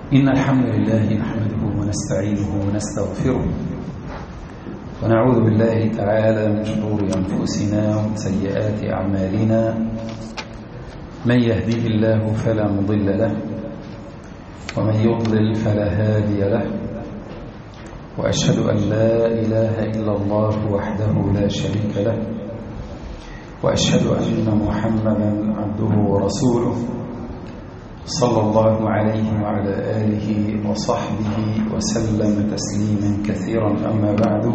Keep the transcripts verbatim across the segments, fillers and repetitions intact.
إن الحمد لله نحمده ونستعينه ونستغفره ونعوذ بالله تعالى من شرور أنفسنا ومن سيئات أعمالنا. من يهديه الله فلا مضل له ومن يضلل فلا هادي له، وأشهد أن لا إله إلا الله وحده لا شريك له، وأشهد أن محمدا عبده ورسوله صلى الله عليه وعلى آله وصحبه وسلم تسليما كثيرا. أما بعد،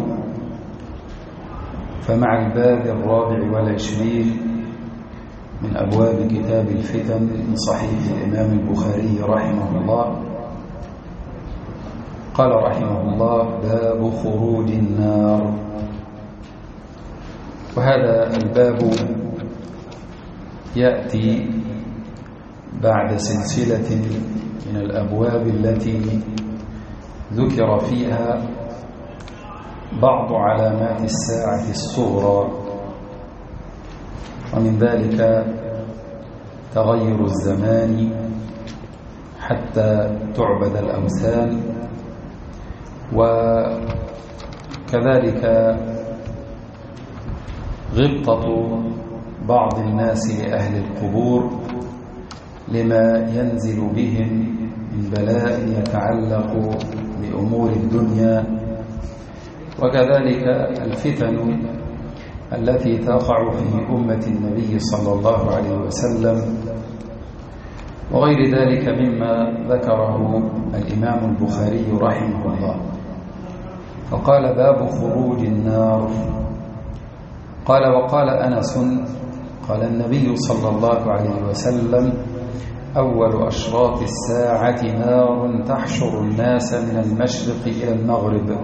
فمع الباب الرابع والعشرين من أبواب كتاب الفتن من صحيح الإمام البخاري رحمه الله، قال رحمه الله: باب خروج النار. وهذا الباب يأتي بعد سلسلة من الأبواب التي ذكر فيها بعض علامات الساعة الصغرى، ومن ذلك تغير الزمان حتى تعبد الأوثان، وكذلك غبطة بعض الناس لأهل القبور لما ينزل بهم من بلاء يتعلق بأمور الدنيا، وكذلك الفتن التي تقع في أمة النبي صلى الله عليه وسلم، وغير ذلك مما ذكره الإمام البخاري رحمه الله. فقال: باب خروج النار. قال: وقال أنس قال النبي صلى الله عليه وسلم: أول أشراط الساعة نار تحشر الناس من المشرق إلى المغرب.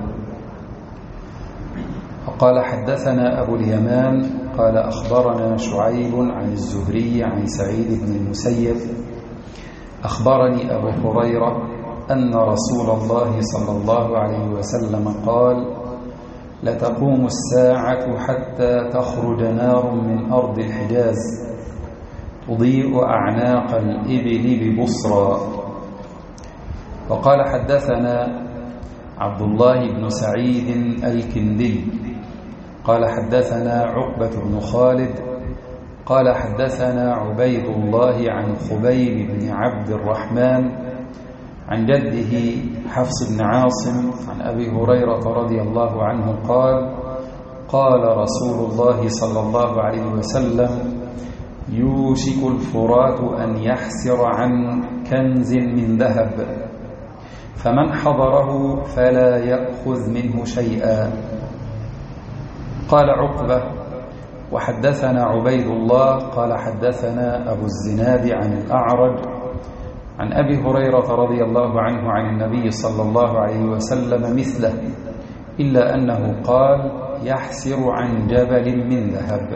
وقال: حدثنا أبو اليمان قال أخبرنا شعيب عن الزهري عن سعيد بن المسيب أخبرني أبو هريرة أن رسول الله صلى الله عليه وسلم قال: لتقوم الساعة حتى تخرج نار من أرض الحجاز تضيء أعناق الإبل ببصرى. وقال: حدثنا عبد الله بن سعيد الكندي قال حدثنا عقبة بن خالد قال حدثنا عبيد الله عن خبيب بن عبد الرحمن عن جده حفص بن عاصم عن أبي هريرة رضي الله عنه قال: قال رسول الله صلى الله عليه وسلم: يوشك الفرات أن يحسر عن كنز من ذهب، فمن حضره فلا يأخذ منه شيئا. قال عقبة: وحدثنا عبيد الله قال حدثنا أبو الزناد عن الأعرج عن أبي هريرة رضي الله عنه عن النبي صلى الله عليه وسلم مثله، إلا أنه قال: يحسر عن جبل من ذهب.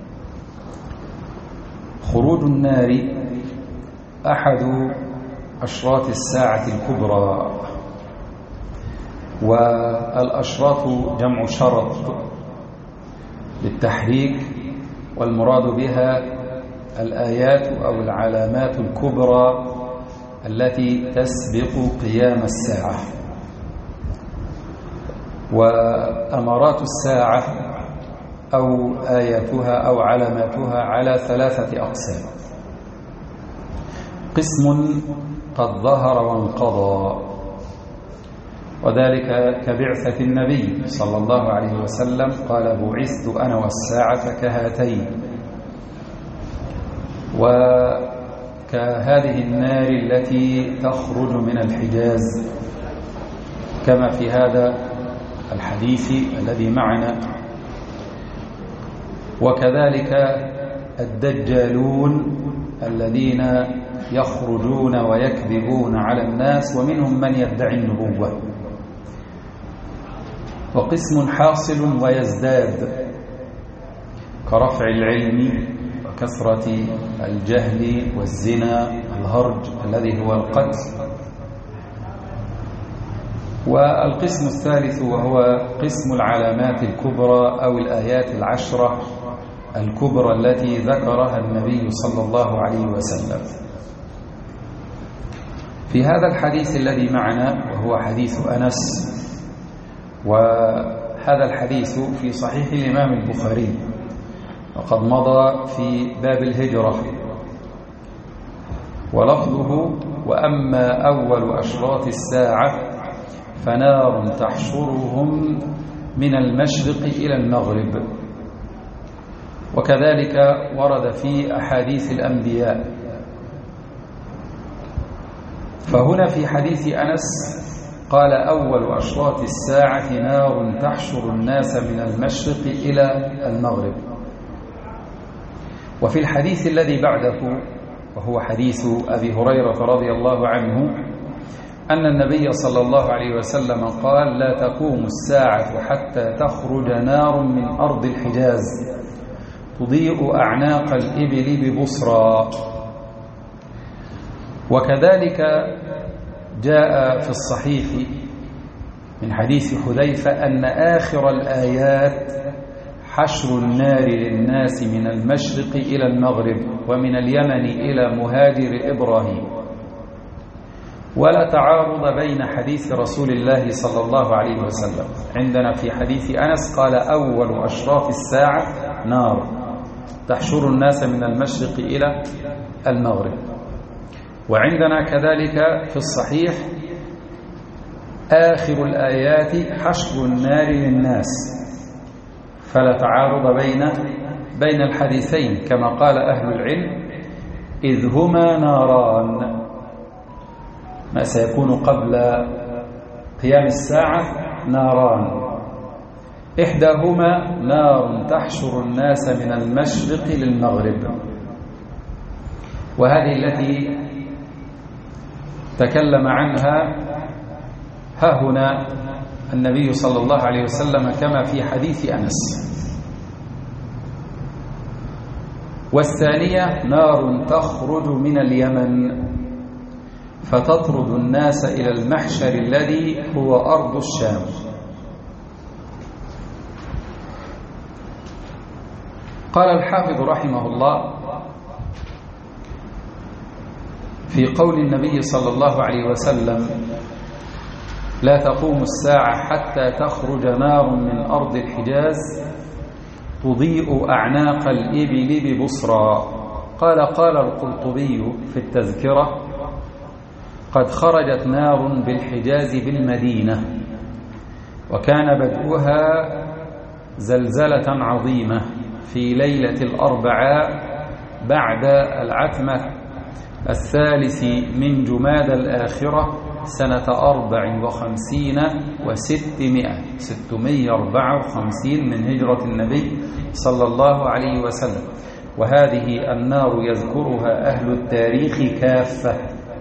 خروج النار أحد أشراط الساعة الكبرى، والأشراط جمع شرط للتحريك، والمراد بها الآيات أو العلامات الكبرى التي تسبق قيام الساعة. وأمارات الساعة أو آياتها أو علاماتها على ثلاثة أقسام: قسم قد ظهر وانقضى، وذلك كبعثة النبي صلى الله عليه وسلم قال: بعثت أنا والساعة كهاتين. وكهذه النار التي تخرج من الحجاز كما في هذا الحديث الذي معنا. وكذلك الدجالون الذين يخرجون ويكذبون على الناس، ومنهم من يدعي النبوة. وقسم حاصل ويزداد كرفع العلم وكثرة الجهل والزنا الهرج الذي هو القتل. والقسم الثالث وهو قسم العلامات الكبرى أو الآيات العشرة الكبرى التي ذكرها النبي صلى الله عليه وسلم. في هذا الحديث الذي معنا وهو حديث أنس، وهذا الحديث في صحيح الإمام البخاري وقد مضى في باب الهجرة، ولفظه: وأما أول أشراط الساعة فنار تحشرهم من المشرق إلى المغرب. وكذلك ورد في أحاديث الأنبياء. فهنا في حديث أنس قال: أول أشراط الساعة نار تحشر الناس من المشرق إلى المغرب. وفي الحديث الذي بعده وهو حديث أبي هريرة رضي الله عنه أن النبي صلى الله عليه وسلم قال: لا تقوم الساعة حتى تخرج نار من أرض الحجاز تضيء أعناق الإبل ببصرى. وكذلك جاء في الصحيح من حديث حذيفة أن آخر الآيات حشر النار للناس من المشرق إلى المغرب ومن اليمن إلى مهاجر إبراهيم. ولا تعارض بين حديث رسول الله صلى الله عليه وسلم. عندنا في حديث أنس قال: أول أشراط الساعة نار تحشر الناس من المشرق إلى المغرب. وعندنا كذلك في الصحيح آخر الآيات حشر النار للناس. فلا تعارض بين بين الحديثين، كما قال أهل العلم: إذ هما ناران. ما سيكون قبل قيام الساعة ناران، إحداهما نار تحشر الناس من المشرق للمغرب، وهذه التي تكلم عنها ها هنا النبي صلى الله عليه وسلم كما في حديث أنس. والثانية نار تخرج من اليمن فتطرد الناس إلى المحشر الذي هو أرض الشام. قال الحافظ رحمه الله في قول النبي صلى الله عليه وسلم: لا تقوم الساعة حتى تخرج نار من أرض الحجاز تضيء أعناق الإبل ببصرى. قال قال القرطبي في التذكرة: قد خرجت نار بالحجاز بالمدينة، وكان بدؤها زلزلة عظيمة في ليلة الأربعاء بعد العتمة الثالث من جماد الآخرة سنة أربع وخمسين وستمائة ستمائة وأربعة وخمسين من هجرة النبي صلى الله عليه وسلم. وهذه النار يذكرها أهل التاريخ كافة.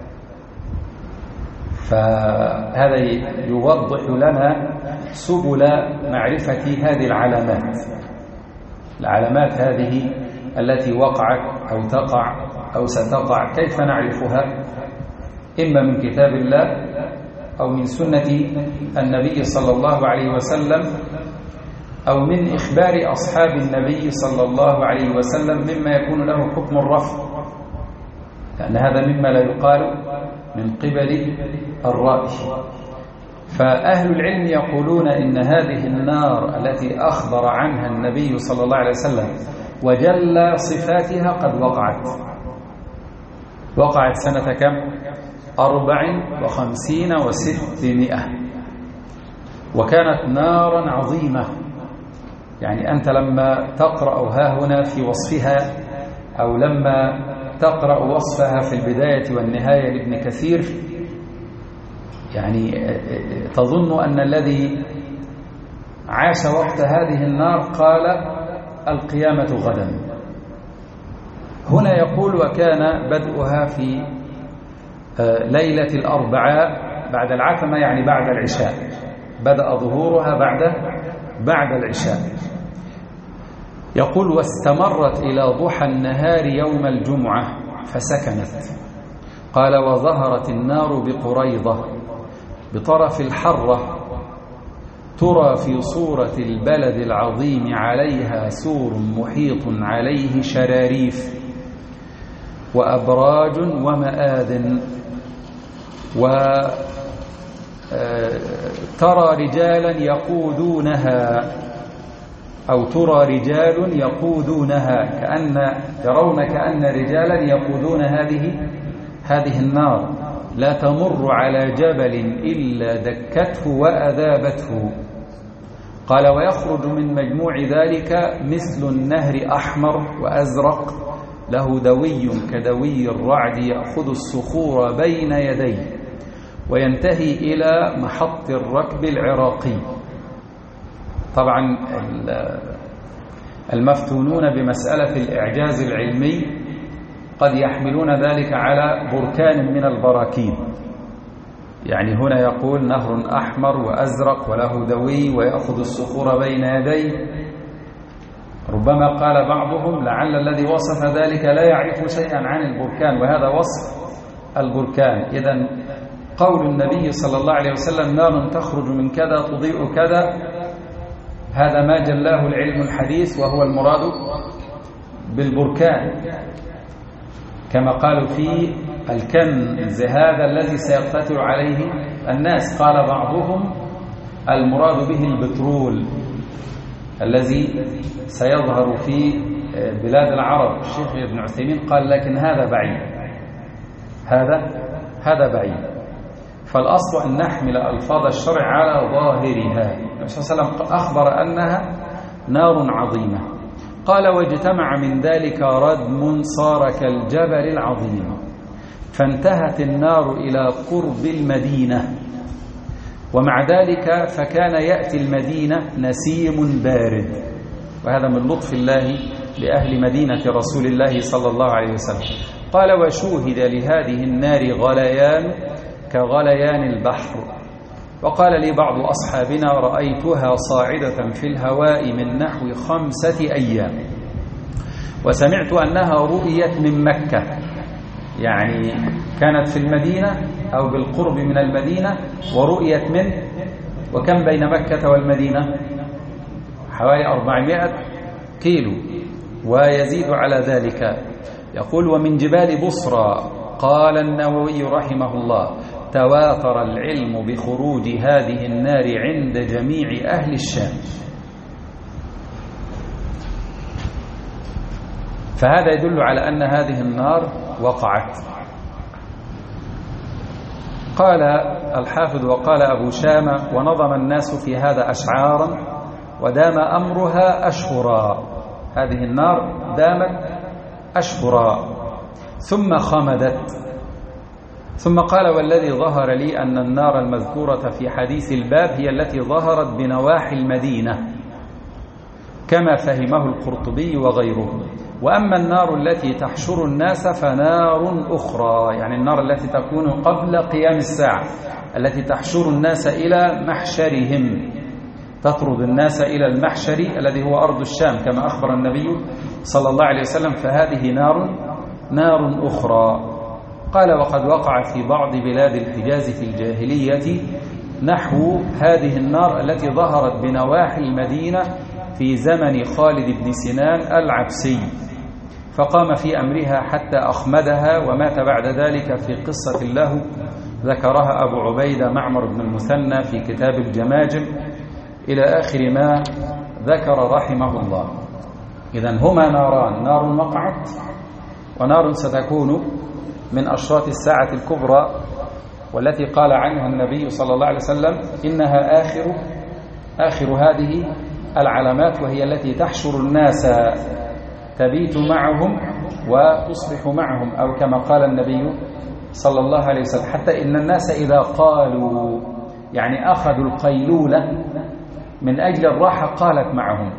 فهذا يوضح لنا سبل معرفة هذه العلامات العلامات هذه التي وقعت أو تقع أو ستقع، كيف نعرفها؟ إما من كتاب الله أو من سنة النبي صلى الله عليه وسلم أو من إخبار أصحاب النبي صلى الله عليه وسلم مما يكون له حكم الرفع، لأن هذا مما لا يقال من قبل الرأي. فأهل العلم يقولون إن هذه النار التي أخبر عنها النبي صلى الله عليه وسلم وجل صفاتها قد وقعت وقعت سنة كم؟ أربع وخمسين وستمائة، وكانت نارا عظيمة. يعني أنت لما تقرأ ها هنا في وصفها أو لما تقرأ وصفها في البداية والنهاية لابن كثير، يعني تظن أن الذي عاش وقت هذه النار قال القيامة غدا. هنا يقول: وكان بدءها في ليلة الأربعاء بعد العتمة، يعني بعد العشاء، بدأ ظهورها بعد بعد العشاء. يقول: واستمرت إلى ضحى النهار يوم الجمعة فسكنت. قال: وظهرت النار بقريضة بطرف الحرة ترى في صورة البلد العظيم عليها سور محيط عليه شراريف وأبراج ومآذن. وترى رجالا يقودونها أو ترى رجال يقودونها، كأن يرون كأن رجالا يقودون هذه هذه النار، لا تمر على جبل إلا دكته وأذابته. قال: ويخرج من مجموع ذلك مثل النهر أحمر وأزرق له دوي كدوي الرعد يأخذ الصخور بين يديه وينتهي إلى محط الركب العراقي. طبعا المفتونون بمسألة الإعجاز العلمي قد يحملون ذلك على بركان من البراكين، يعني هنا يقول نهر أحمر وأزرق وله دوي ويأخذ الصخور بين يديه. ربما قال بعضهم لعل الذي وصف ذلك لا يعرف شيئا عن البركان، وهذا وصف البركان. إذن قول النبي صلى الله عليه وسلم نار تخرج من كذا تضيء كذا، هذا ما جلاه العلم الحديث، وهو المراد بالبركان، كما قالوا في الكنز هذا الذي سيقتتل عليه الناس. قال بعضهم المراد به البترول الذي سيظهر في بلاد العرب. الشيخ ابن عثيمين قال لكن هذا بعيد، هذا هذا بعيد. فالأصل أن نحمل ألفاظ الشرع على ظاهرها. النبي صلى الله عليه وسلم أخبر أنها نار عظيمة. قال: واجتمع من ذلك ردم صار كالجبل العظيم، فانتهت النار إلى قرب المدينة، ومع ذلك فكان يأتي المدينة نسيم بارد، وهذا من لطف الله لأهل مدينة رسول الله صلى الله عليه وسلم. قال: وشوهد لهذه النار غليان كغليان البحر. وقال لي بعض أصحابنا: رأيتها صاعدة في الهواء من نحو خمسة أيام، وسمعت أنها رؤيت من مكة، يعني كانت في المدينة أو بالقرب من المدينة ورؤيت من، وكم بين مكة والمدينة؟ حوالي أربعمائة كيلو ويزيد على ذلك. يقول: ومن جبال بصرى. قال النووي رحمه الله: تواتر العلم بخروج هذه النار عند جميع أهل الشام. فهذا يدل على أن هذه النار وقعت. قال الحافظ: وقال أبو شامة: ونظم الناس في هذا أشعارا ودام أمرها أشهرا. هذه النار دامت أشهرا ثم خمدت. ثم قال: والذي ظهر لي أن النار المذكورة في حديث الباب هي التي ظهرت بنواحي المدينة كما فهمه القرطبي وغيره. وأما النار التي تحشر الناس فنار أخرى، يعني النار التي تكون قبل قيام الساعة، التي تحشر الناس إلى محشرهم، تطرد الناس إلى المحشر الذي هو أرض الشام كما أخبر النبي صلى الله عليه وسلم. فهذه نار نار أخرى. قال: وقد وقع في بعض بلاد الحجاز في الجاهلية نحو هذه النار التي ظهرت بنواحي المدينة في زمن خالد بن سنان العبسي، فقام في أمرها حتى أخمدها، ومات بعد ذلك في قصة له ذكرها أبو عبيدة معمر بن المثنى في كتاب الجماجم إلى آخر ما ذكر رحمه الله. إذن هما ناران: نار وقعت، ونار ستكون من أشراط الساعة الكبرى، والتي قال عنها النبي صلى الله عليه وسلم إنها آخر آخر هذه العلامات، وهي التي تحشر الناس تبيت معهم وتصبح معهم، أو كما قال النبي صلى الله عليه وسلم: حتى إن الناس إذا قالوا، يعني أخذوا القيلولة من أجل الراحة، قالت معهم،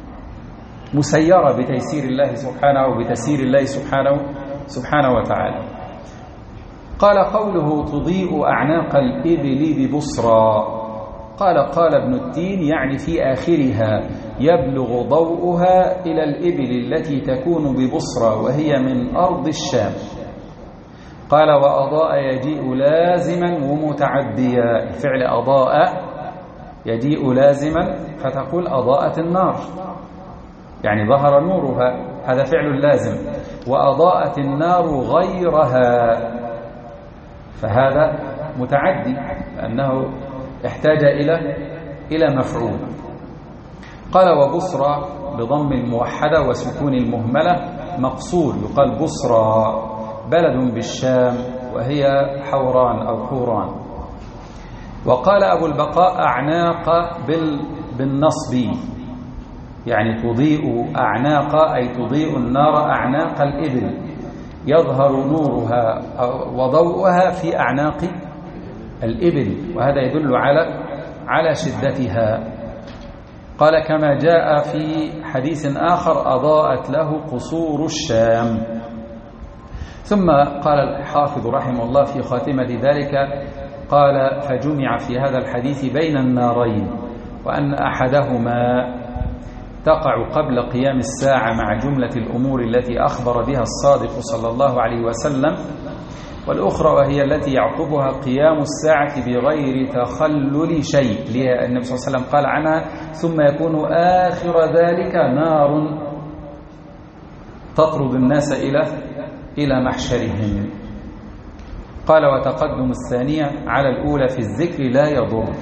مسيرة بتيسير الله سبحانه وبتسير الله سبحانه سبحانه وتعالى. قال: قوله تضيء أعناق الإبل ببصرى. قال: قال ابن التين يعني في آخرها يبلغ ضوءها إلى الإبل التي تكون ببصرى وهي من أرض الشام. قال: وأضاء يجيء لازما ومتعديا. الفعل أضاء يجيء لازما، فتقول أضاءت النار، يعني ظهر نورها، هذا فعل لازم. وأضاءت النار غيرها، فهذا متعدي لأنه احتاج إلى إلى مفعول. قال وبصرى بضم الموحدة وسكون المهملة مقصور، يقال بصرى بلد بالشام وهي حوران أو حوران. وقال أبو البقاء أعناق بالنصب، يعني تضيء أعناق أي تضيء النار أعناق الإبل، يظهر نورها وضوءها في أعناق الإبل، وهذا يدل على على شدتها. قال كما جاء في حديث آخر أضاءت له قصور الشام. ثم قال الحافظ رحمه الله في خاتمة ذلك قال فجمع في هذا الحديث بين النارين، وأن أحدهما تقع قبل قيام الساعة مع جملة الأمور التي أخبر بها الصادق صلى الله عليه وسلم، والأخرى وهي التي يعقبها قيام الساعة بغير تخلل شيء، النبي صلى الله عليه وسلم قال عنها ثم يكون آخر ذلك نار تطرد الناس إلى إلى محشرهم. قال وتقدم الثانية على الأولى في الذكر لا يضر.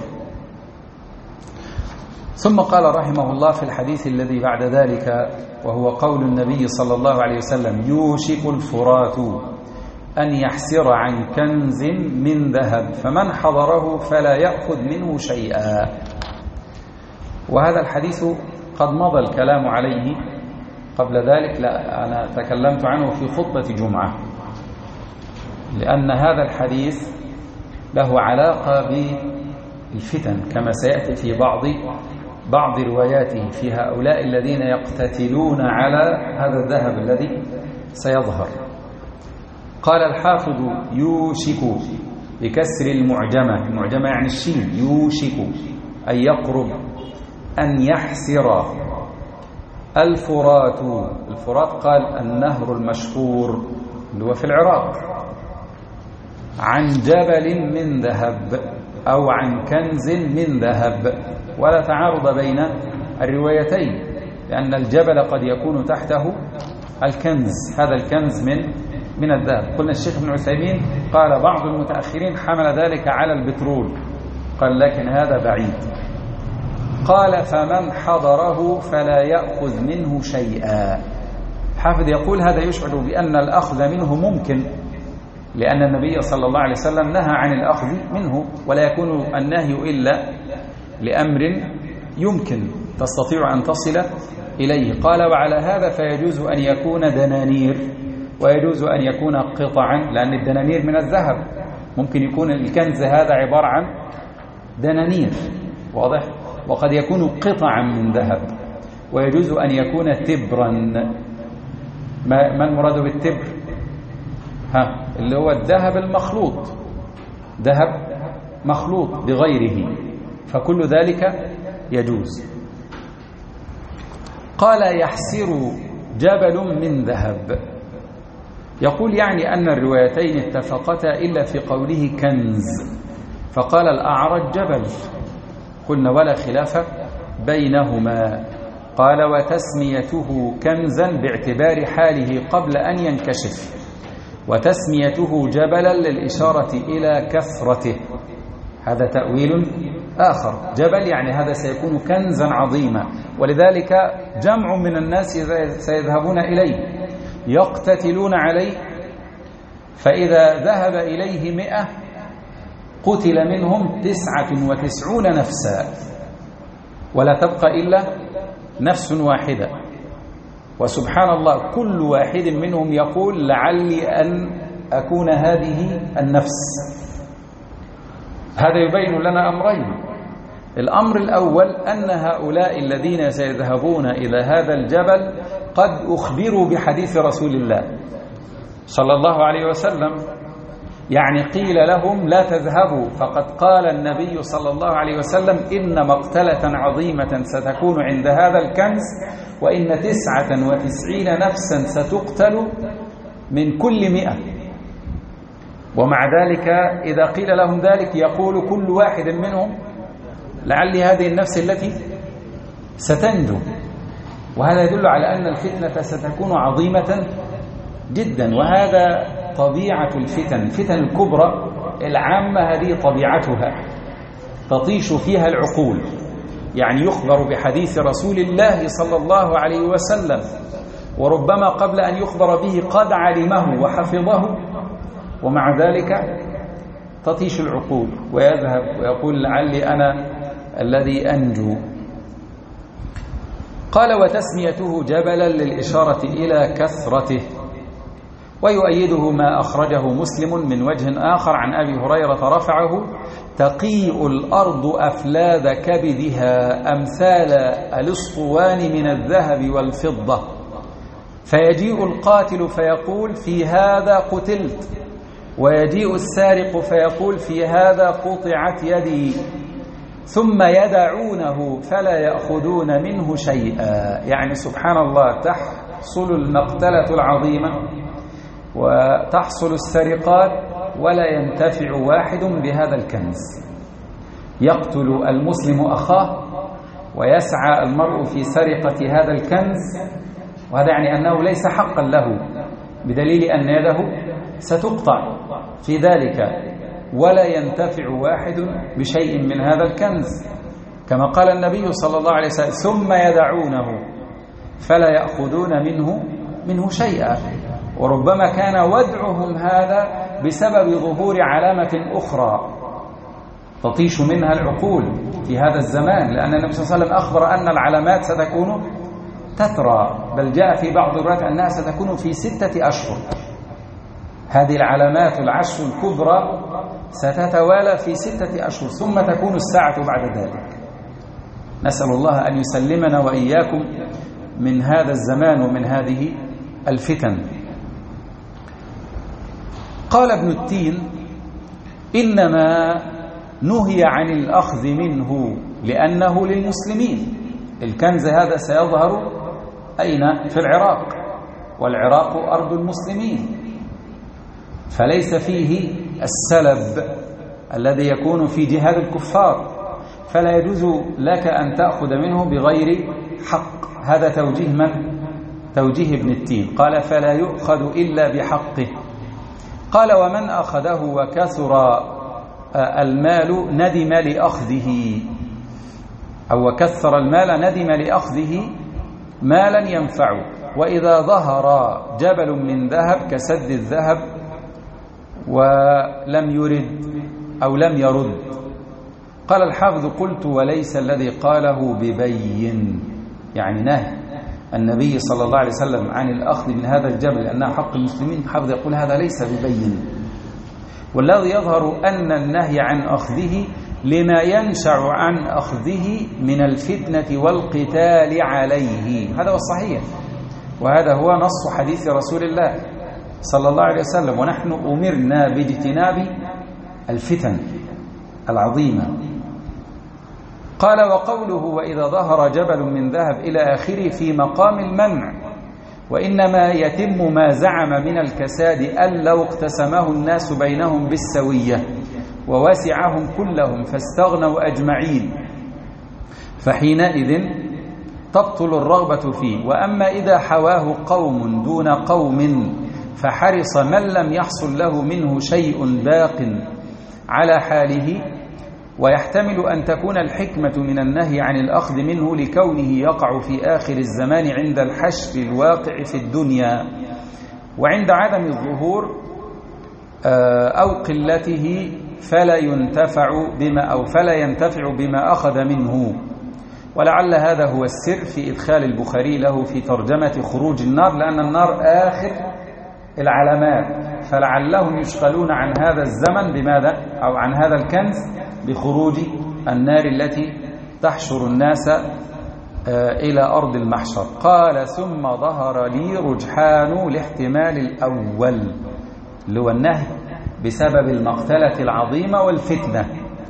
ثم قال رحمه الله في الحديث الذي بعد ذلك وهو قول النبي صلى الله عليه وسلم يوشك الفرات أن يحسر عن كنز من ذهب فمن حضره فلا يأخذ منه شيئا. وهذا الحديث قد مضى الكلام عليه قبل ذلك، لا أنا تكلمت عنه في خطبة جمعة، لأن هذا الحديث له علاقة بالفتن كما سيأتي في بعض بعض رواياته في هؤلاء الذين يقتتلون على هذا الذهب الذي سيظهر. قال الحافظ يوشك بكسر المعجمة، المعجمة يعني الشين، يوشك أي يقرب، أن يحسر الفرات. الفرات قال النهر المشهور اللي هو في العراق، عن جبل من ذهب أو عن كنز من ذهب، ولا تعارض بين الروايتين، لأن الجبل قد يكون تحته الكنز، هذا الكنز من من الذهب. قلنا الشيخ ابن عثيمين قال بعض المتأخرين حمل ذلك على البترول، قال لكن هذا بعيد. قال فمن حضره فلا يأخذ منه شيئا. حافظ يقول هذا يشعر بأن الأخذ منه ممكن، لأن النبي صلى الله عليه وسلم نهى عن الأخذ منه، ولا يكون النهي إلا لأمر يمكن تستطيع أن تصل إليه. قال وعلى هذا فيجوز أن يكون دنانير، ويجوز أن يكون قطعا، لأن الدنانير من الذهب، ممكن يكون الكنز هذا عبارة عن دنانير، واضح؟ وقد يكون قطعا من ذهب، ويجوز أن يكون تبرا. ما المراد بالتبر؟ ها اللي هو الذهب المخلوط، ذهب مخلوط بغيره، فكل ذلك يجوز. قال يحسر جبل من ذهب، يقول يعني أن الروايتين اتفقتا إلا في قوله كنز، فقال الأعرج جبل، قلنا ولا خلاف بينهما. قال وتسميته كنزا باعتبار حاله قبل أن ينكشف، وتسميته جبلا للإشارة إلى كثرته، هذا تأويل آخر. جبل يعني هذا سيكون كنزا عظيما، ولذلك جمع من الناس سيذهبون إليه يقتتلون عليه، فإذا ذهب إليه مئة قتل منهم تسعة وتسعون نفسا، ولا تبقى إلا نفس واحدة. وسبحان الله كل واحد منهم يقول لعلي أن أكون هذه النفس. هذا يبين لنا أمرين. الأمر الأول أن هؤلاء الذين سيذهبون إلى هذا الجبل قد أخبروا بحديث رسول الله صلى الله عليه وسلم، يعني قيل لهم لا تذهبوا، فقد قال النبي صلى الله عليه وسلم إن مقتلة عظيمة ستكون عند هذا الكنز، وإن تسعة وتسعين نفسا ستقتل من كل مئة. ومع ذلك إذا قيل لهم ذلك يقول كل واحد منهم لعلي هذه النفس التي ستنجو. وهذا يدل على أن الفتنة ستكون عظيمة جدا، وهذا طبيعة الفتن. الفتن الكبرى العامة هذه طبيعتها تطيش فيها العقول، يعني يخبر بحديث رسول الله صلى الله عليه وسلم وربما قبل أن يخبر به قد علمه وحفظه، ومع ذلك تطيش العقول ويذهب ويقول لعلي أنا الذي أنجو. قال: وتسميته جبلا للإشارة إلى كثرته. ويؤيده ما أخرجه مسلم من وجه آخر عن أبي هريرة رفعه: تقيء الأرض أفلاذ كبدها أمثال الأسطوان من الذهب والفضة، فيجيء القاتل فيقول: في هذا قتلت، ويجيء السارق فيقول: في هذا قطعت يدي، ثم يدعونه فلا يأخذون منه شيئا. يعني سبحان الله، تحصل المقتلة العظيمة وتحصل السرقات ولا ينتفع واحد بهذا الكنز. يقتل المسلم أخاه ويسعى المرء في سرقة هذا الكنز، وهذا يعني أنه ليس حقا له، بدليل أن يده ستقطع في ذلك، ولا ينتفع واحد بشيء من هذا الكنز، كما قال النبي صلى الله عليه وسلم: ثم يدعونه فلا يأخذون منه منه شيئا. وربما كان ودعهم هذا بسبب ظهور علامة أخرى تطيش منها العقول في هذا الزمان، لأن النبي صلى الله عليه وسلم أخبر أن العلامات ستكون تترى، بل جاء في بعض الروايات أنها ستكون في ستة أشهر. هذه العلامات العشر الكبرى ستتوالى في ستة أشهر، ثم تكون الساعة بعد ذلك. نسأل الله أن يسلمنا وإياكم من هذا الزمان ومن هذه الفتن. قال ابن التين: إنما نهي عن الأخذ منه لأنه للمسلمين. الكنز هذا سيظهر أين؟ في العراق، والعراق أرض المسلمين، فليس فيه السلب الذي يكون في جهاد الكفار، فلا يجوز لك أن تأخذ منه بغير حق. هذا توجيه من؟ توجيه ابن التين. قال: فلا يؤخذ إلا بحقه. قال: ومن أخذه وكثر المال ندم لأخذه، أو وكثر المال ندم لأخذه مالا ينفعه، وإذا ظهر جبل من ذهب كسد الذهب ولم يرد أو لم يرد. قال الحافظ: قلت: وليس الذي قاله ببين، يعني نهي النبي صلى الله عليه وسلم عن الأخذ من هذا الجبل لأنها حق المسلمين. الحافظ يقول: هذا ليس ببين، والذي يظهر أن النهي عن أخذه لما ينشأ عن أخذه من الفتنة والقتال عليه. هذا هو الصحيح، وهذا هو نص حديث رسول الله صلى الله عليه وسلم، ونحن أمرنا باجتناب الفتن العظيمة. قال: وقوله وإذا ظهر جبل من ذهب إلى آخره في مقام المنع، وإنما يتم ما زعم من الكساد أن لو اقتسمه الناس بينهم بالسوية ووسعهم كلهم فاستغنوا أجمعين فحينئذ تبطل الرغبة فيه. وأما إذا حواه قوم دون قوم فحرص من لم يحصل له منه شيء باق على حاله، ويحتمل أن تكون الحكمة من النهي عن الأخذ منه لكونه يقع في آخر الزمان عند الحشر الواقع في الدنيا وعند عدم الظهور أو قلته، فلا ينتفع بما أو فلا ينتفع بما أخذ منه. ولعل هذا هو السر في إدخال البخاري له في ترجمة خروج النار، لأن النار آخر العلامات، فلعلهم يشغلون عن هذا الزمن بماذا؟ أو عن هذا الكنز بخروج النار التي تحشر الناس إلى أرض المحشر. قال: ثم ظهر لي رجحان الاحتمال الأول، اللي هو النهي بسبب المقتلة العظيمة والفتنة.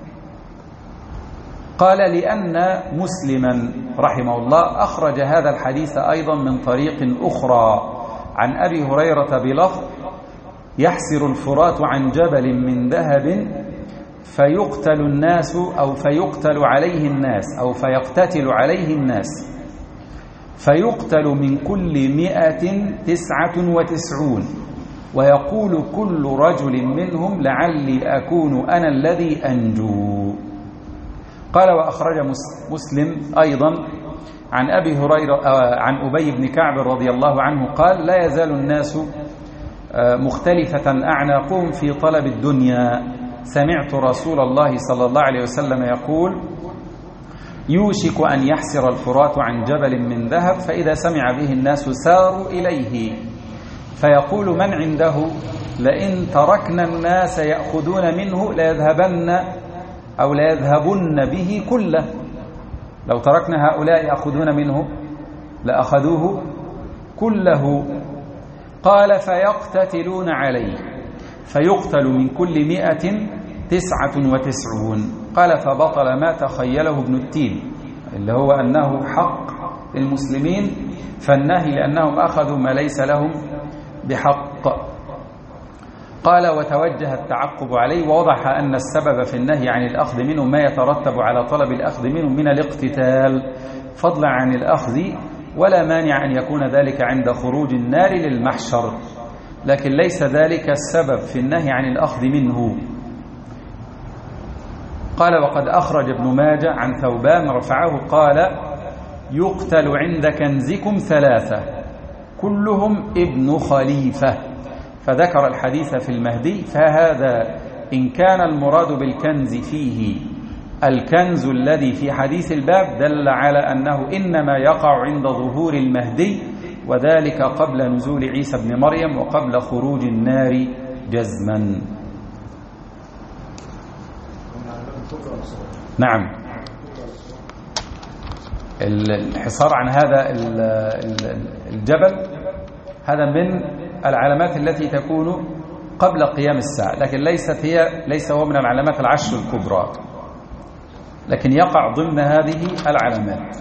قال: لأن مسلما رحمه الله أخرج هذا الحديث أيضا من طريق أخرى عن أبي هريرة بلفظ: يحسر الفرات عن جبل من ذهب فيقتل الناس أو فيقتل عليه الناس أو فيقتتل عليه الناس، فيقتل من كل مئة تسعة وتسعون ويقول كل رجل منهم لعلي أكون أنا الذي أنجو. قال وأخرج مسلم أيضا عن أبي هريرة عن أبي بن كعب رضي الله عنه قال لا يزال الناس مختلفة أعناقهم في طلب الدنيا، سمعت رسول الله صلى الله عليه وسلم يقول يوشك أن يحسر الفرات عن جبل من ذهب، فإذا سمع به الناس ساروا إليه فيقول من عنده لئن تركنا الناس يأخذون منه ليذهبن أو ليذهبن به كله، لو تركنا هؤلاء يأخذون منه لأخذوه كله. قال فيقتتلون عليه فيقتل من كل مئة تسعة وتسعون. قال فبطل ما تخيله ابن التين اللي هو أنه حق المسلمين، فالنهي لأنهم أخذوا ما ليس لهم بحق. قال وتوجه التعقب عليه ووضح أن السبب في النهي عن الأخذ منه ما يترتب على طلب الأخذ منه من الاقتتال فضلا عن الأخذ، ولا مانع أن يكون ذلك عند خروج النار للمحشر، لكن ليس ذلك السبب في النهي عن الأخذ منه. قال وقد أخرج ابن ماجه عن ثوبان رفعه قال يقتل عند كنزكم ثلاثة كلهم ابن خليفة، فذكر الحديث في المهدي. فهذا إن كان المراد بالكنز فيه الكنز الذي في حديث الباب دل على أنه إنما يقع عند ظهور المهدي، وذلك قبل نزول عيسى بن مريم وقبل خروج النار جزما. نعم، الحصار عن هذا الجبل هذا من العلامات التي تكون قبل قيام الساعة، لكن ليست هي ليس هو من العلامات العشر الكبرى، لكن يقع ضمن هذه العلامات.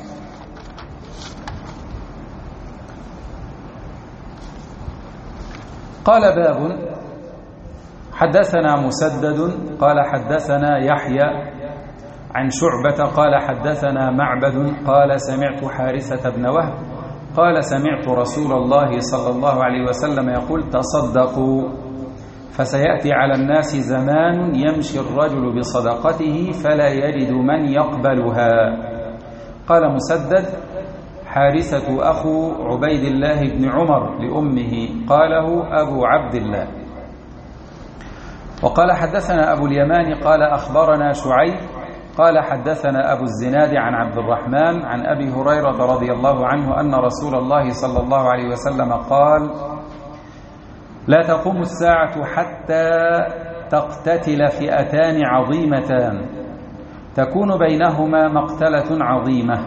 قال باب حدثنا مسدد قال حدثنا يحيى عن شعبة قال حدثنا معبد قال سمعت حارثة بن وهب قال سمعت رسول الله صلى الله عليه وسلم يقول تصدقوا فسيأتي على الناس زمان يمشي الرجل بصدقته فلا يجد من يقبلها. قال مسدد حارثة أخو عبيد الله بن عمر لأمه قاله أبو عبد الله. وقال حدثنا أبو اليمان قال أخبرنا شعيب قال حدثنا أبو الزناد عن عبد الرحمن عن أبي هريرة رضي الله عنه أن رسول الله صلى الله عليه وسلم قال لا تقوم الساعة حتى تقتتل فئتان عظيمتان تكون بينهما مقتلة عظيمة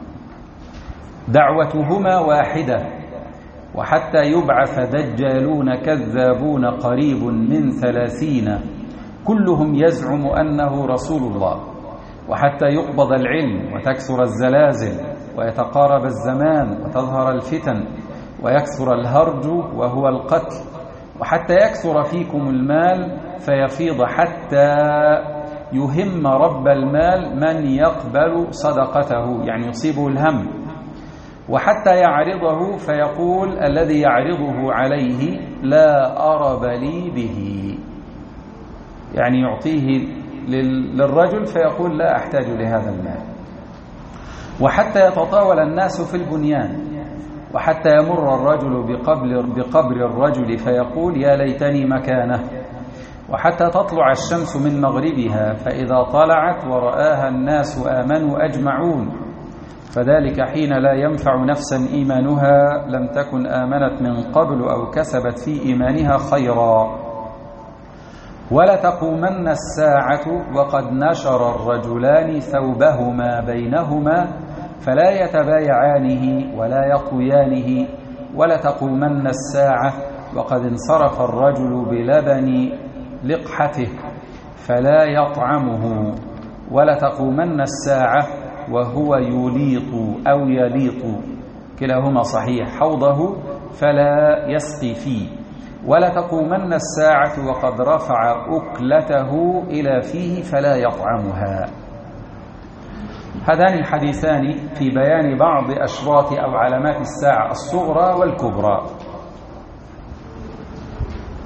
دعوتهما واحدة وحتى يبعث دجالون كذابون قريب من ثلاثين كلهم يزعم أنه رسول الله وحتى يقبض العلم وتكثر الزلازل ويتقارب الزمان وتظهر الفتن ويكثر الهرج وهو القتل وحتى يكثر فيكم المال فيفيض حتى يهم رب المال من يقبل صدقته يعني يصيبه الهم وحتى يعرضه فيقول الذي يعرضه عليه لا أرب لي به يعني يعطيه للرجل فيقول لا أحتاج لهذا المال وحتى يتطاول الناس في البنيان وحتى يمر الرجل بقبر, بقبر الرجل فيقول يا ليتني مكانه وحتى تطلع الشمس من مغربها فإذا طلعت ورآها الناس آمنوا أجمعون فذلك حين لا ينفع نفسا إيمانها لم تكن آمنت من قبل أو كسبت في إيمانها خيرا ولتقومن الساعة وقد نشر الرجلان ثوبهما بينهما فلا يتبايعانه ولا يطويانه ولتقومن الساعة وقد انصرف الرجل بلبن لقحته فلا يطعمه ولتقومن الساعة وهو يليط أو يليط كلاهما صحيح حوضه فلا يسقي فيه ولتقومن الساعة وقد رفع أكلته إلى فيه فلا يطعمها. هذان الحديثان في بيان بعض أشراط أو علامات الساعة الصغرى والكبرى.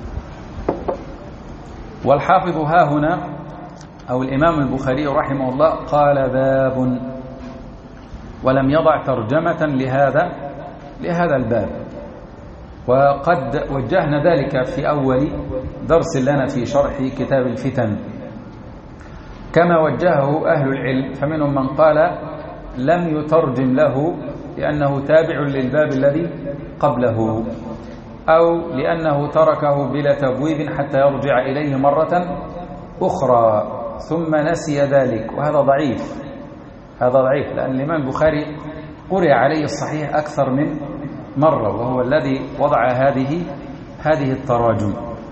والحافظ ها هنا أو الإمام البخاري رحمه الله قال باب، ولم يضع ترجمة لهذا لهذا الباب، وقد وجهنا ذلك في أول درس لنا في شرح كتاب الفتن كما وجهه أهل العلم، فمنهم من قال لم يترجم له لأنه تابع للباب الذي قبله، أو لأنه تركه بلا تبويب حتى يرجع إليه مرة أخرى ثم نسي ذلك، وهذا ضعيف هذا ضعيف لأن الإمام البخاري قرئ عليه الصحيح أكثر من مرة، وهو الذي وضع هذه هذه التراجم.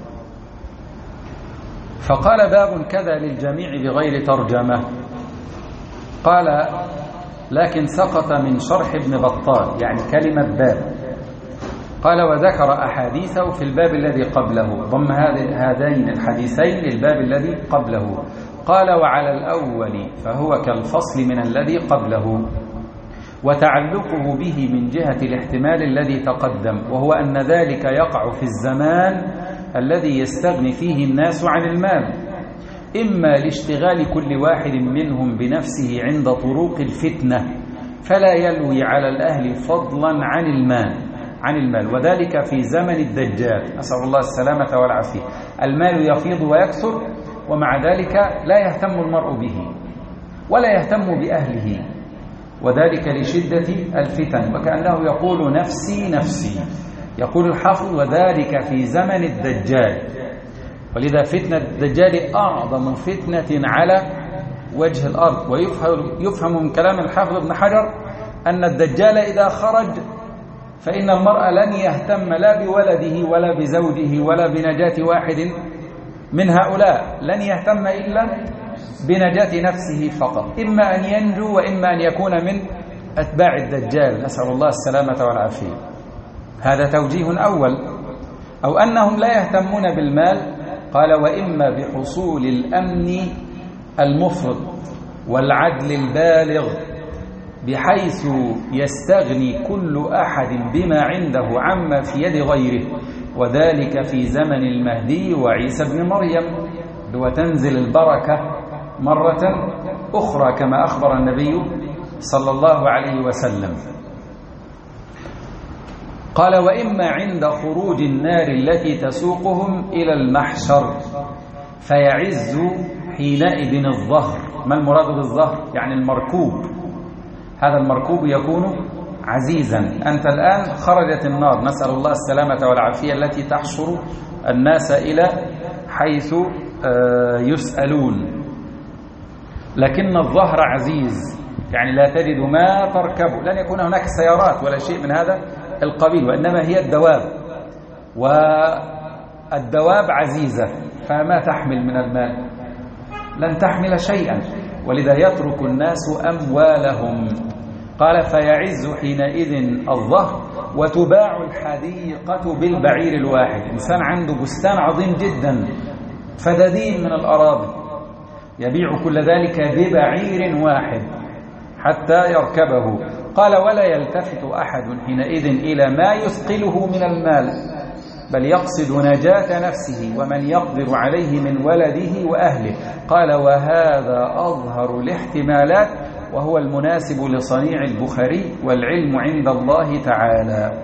فقال باب كذا للجميع بغير ترجمة. قال لكن سقط من شرح ابن بطال يعني كلمة باب. قال وذكر أحاديثه في الباب الذي قبله، ضم هذين الحديثين للباب الذي قبله. قال وعلى الأول فهو كالفصل من الذي قبله، وتعلقه به من جهة الاحتمال الذي تقدم، وهو أن ذلك يقع في الزمان الذي يستغني فيه الناس عن المال، إما لاشتغال كل واحد منهم بنفسه عند طروق الفتنة فلا يلوي على الأهل فضلا عن المال عن المال وذلك في زمن الدجال، نسأل الله السلامة والعافية. المال يفيض ويكثر، ومع ذلك لا يهتم المرء به ولا يهتم بأهله، وذلك لشدة الفتن، وكأنه يقول نفسي نفسي. يقول الحافظ وذلك في زمن الدجال، ولذا فتنة الدجال أعظم فتنة على وجه الأرض. ويفهم من كلام الحافظ ابن حجر أن الدجال إذا خرج فإن المرء لن يهتم لا بولده ولا بزوجه ولا بنجاة واحد من هؤلاء، لن يهتم إلا بنجاة نفسه فقط، إما أن ينجو وإما أن يكون من أتباع الدجال، نسأل الله السلامة والعافية. هذا توجيه أول. أو أنهم لا يهتمون بالمال. قال وإما بحصول الأمن المفرط والعدل البالغ بحيث يستغني كل أحد بما عنده عما في يد غيره، وذلك في زمن المهدي وعيسى بن مريم، وتنزل البركة مرة أخرى كما أخبر النبي صلى الله عليه وسلم. قال وإما عند خروج النار التي تسوقهم إلى المحشر فيعز حينئذ الظهر. ما المراد بالظهر؟ يعني المركوب. هذا المركوب يكون عزيزا. أنت الآن خرجت النار، نسأل الله السلامة والعافية، التي تحشر الناس إلى حيث يسألون، لكن الظهر عزيز، يعني لا تجد ما تركبه، لن يكون هناك سيارات ولا شيء من هذا القبيل، وإنما هي الدواب، والدواب عزيزة، فما تحمل من المال؟ لن تحمل شيئا، ولذا يترك الناس أموالهم. قال فيعز حينئذ الظهر وتباع الحديقة بالبعير الواحد. إنسان عنده بستان عظيم جدا، فدادين من الأراضي، يبيع كل ذلك ببعير واحد حتى يركبه. قال ولا يلتفت أحد حينئذ إلى ما يثقله من المال، بل يقصد نجاة نفسه ومن يقدر عليه من ولده وأهله. قال وهذا أظهر الاحتمالات، وهو المناسب لصنيع البخاري، والعلم عند الله تعالى.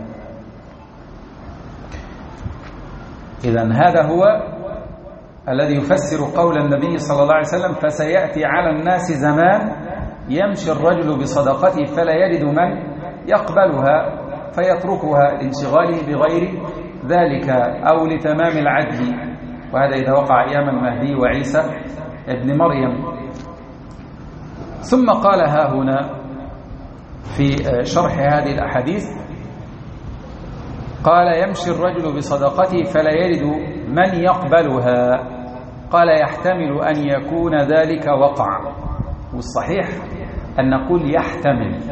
إذن هذا هو الذي يفسر قول النبي صلى الله عليه وسلم فسيأتي على الناس زمان يمشي الرجل بصدقته فلا يجد من يقبلها فيتركها لانشغاله بغير ذلك أو لتمام العدل، وهذا إذا وقع أيام المهدي وعيسى ابن مريم. ثم قال ها هنا في شرح هذه الأحاديث، قال يمشي الرجل بصدقته فلا يجد من يقبلها. قال يحتمل أن يكون ذلك وقع، والصحيح أن نقول يحتمل،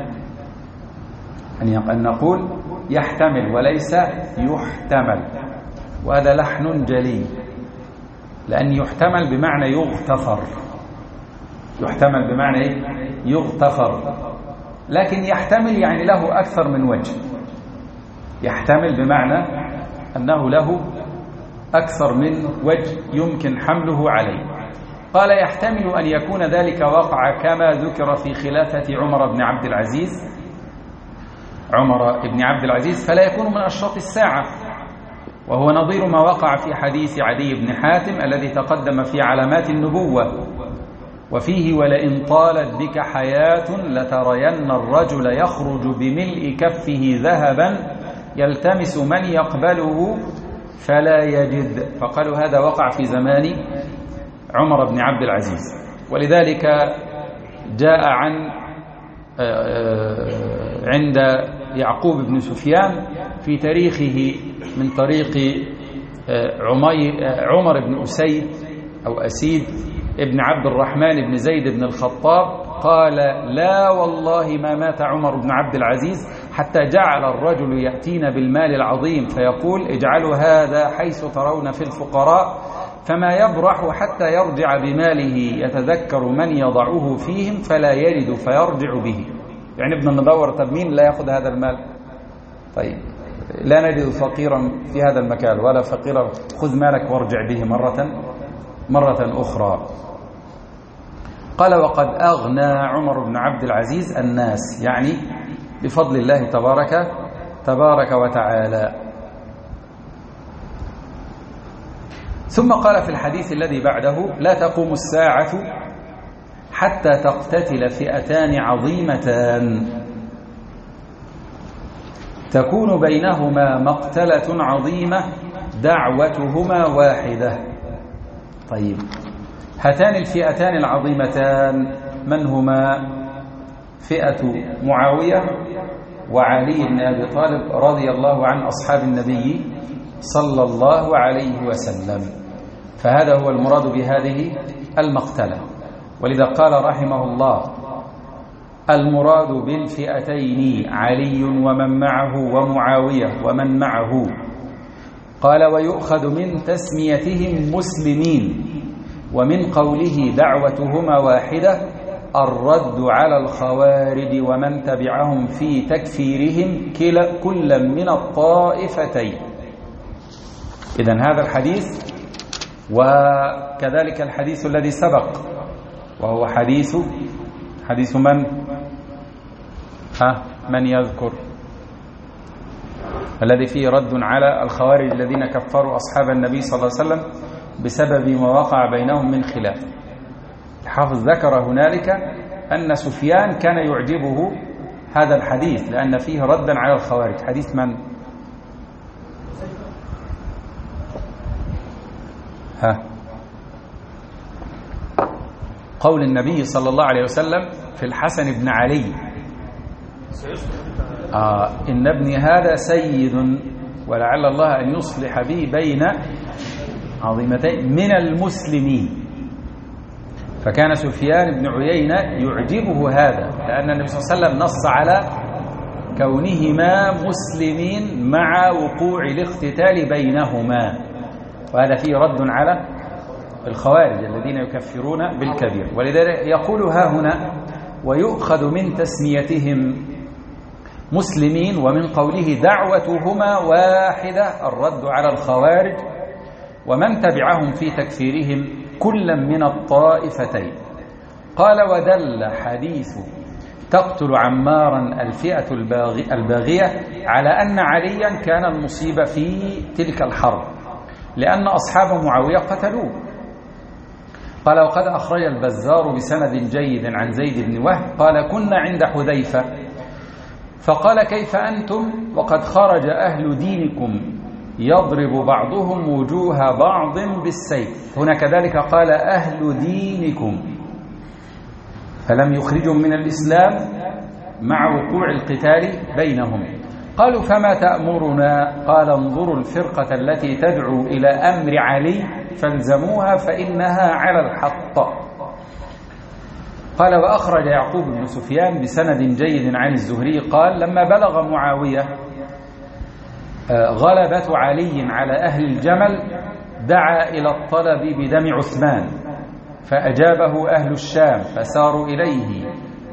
أن نقول يحتمل وليس يحتمل، وهذا لحن جلي، لأن يحتمل بمعنى يغتفر، يحتمل بمعنى إيه؟ يغتفر، لكن يحتمل يعني له أكثر من وجه. يحتمل بمعنى أنه له أكثر من وجه يمكن حمله عليه. قال يحتمل أن يكون ذلك وقع كما ذكر في خلافة عمر بن عبد العزيز عمر بن عبد العزيز فلا يكون من أشراط الساعة، وهو نظير ما وقع في حديث عدي بن حاتم الذي تقدم في علامات النبوة، وفيه ولئن طالت بك حياة لترين الرجل يخرج بملء كفه ذهبا يلتمس من يقبله فلا يجد. فقالوا هذا وقع في زمان عمر بن عبد العزيز. ولذلك جاء عن عند يعقوب بن سفيان في تاريخه من طريق عمر بن أسيد أو أسيد ابن عبد الرحمن بن زيد بن الخطاب قال لا والله ما مات عمر بن عبد العزيز حتى جعل الرجل يأتينا بالمال العظيم فيقول اجعلوا هذا حيث ترون في الفقراء، فما يبرح حتى يرجع بماله يتذكر من يضعه فيهم فلا يرد فيرجع به. يعني ابن ندور طب مين لا يأخذ هذا المال؟ طيب لا نجد فقيرا في هذا المكان ولا فقيرا، خذ مالك وارجع به مرة مرة أخرى. قال وقد أغنى عمر بن عبد العزيز الناس، يعني بفضل الله تبارك تبارك وتعالى. ثم قال في الحديث الذي بعده لا تقوم الساعة حتى تقتتل فئتان عظيمتان تكون بينهما مقتلة عظيمة دعوتهما واحدة. طيب هاتان الفئتان العظيمتان من هما؟ فئة معاوية وعلي بن أبي طالب رضي الله عن أصحاب النبي صلى الله عليه وسلم. فهذا هو المراد بهذه المقتلة. ولذا قال رحمه الله المراد بالفئتين علي ومن معه ومعاوية ومن معه. قال ويؤخذ من تسميتهم مسلمين ومن قوله دعوتهما واحدة الرد على الخوارج ومن تبعهم في تكفيرهم كلا من الطائفتين. إذن هذا الحديث وكذلك الحديث الذي سبق وهو حديث حديث من؟ ها من يذكر؟ الذي فيه رد على الخوارج الذين كفروا أصحاب النبي صلى الله عليه وسلم بسبب ما وقع بينهم من خلاف. الحافظ ذكر هنالك أن سفيان كان يعجبه هذا الحديث لأن فيه ردا على الخوارج. حديث من؟ ها قول النبي صلى الله عليه وسلم في الحسن بن علي آه إن ابني هذا سيد ولعل الله أن يصلح بي بين عظيمتين من المسلمين. فكان سفيان بن عيينة يعجبه هذا لأن النبي صلى الله عليه وسلم نص على كونهما مسلمين مع وقوع الاقتتال بينهما، وهذا فيه رد على الخوارج الذين يكفرون بالكبير. ولذلك يقول ها هنا ويؤخذ من تسميتهم مسلمين ومن قوله دعوتهما واحدة الرد على الخوارج ومن تبعهم في تكفيرهم كلا من الطائفتين. قال ودل حديث تقتل عمارا الفئة الباغية على أن عليا كان المصيب في تلك الحرب لأن أصحاب معاوية قتلوه. قال وقد أخرج البزار بسند جيد عن زيد بن وهب قال كنا عند حذيفة فقال كيف أنتم وقد خرج أهل دينكم يضرب بعضهم وجوه بعض بالسيف. هنا كذلك قال أهل دينكم فلم يخرجهم من الإسلام مع وقوع القتال بينهم. قالوا فما تأمرنا؟ قال انظروا الفرقة التي تدعو إلى أمر علي فالزموها فإنها على الحق. قال وأخرج يعقوب بن سفيان بسند جيد عن الزهري قال لما بلغ معاوية غلبة علي على أهل الجمل دعا إلى الطلب بدم عثمان فأجابه أهل الشام فساروا إليه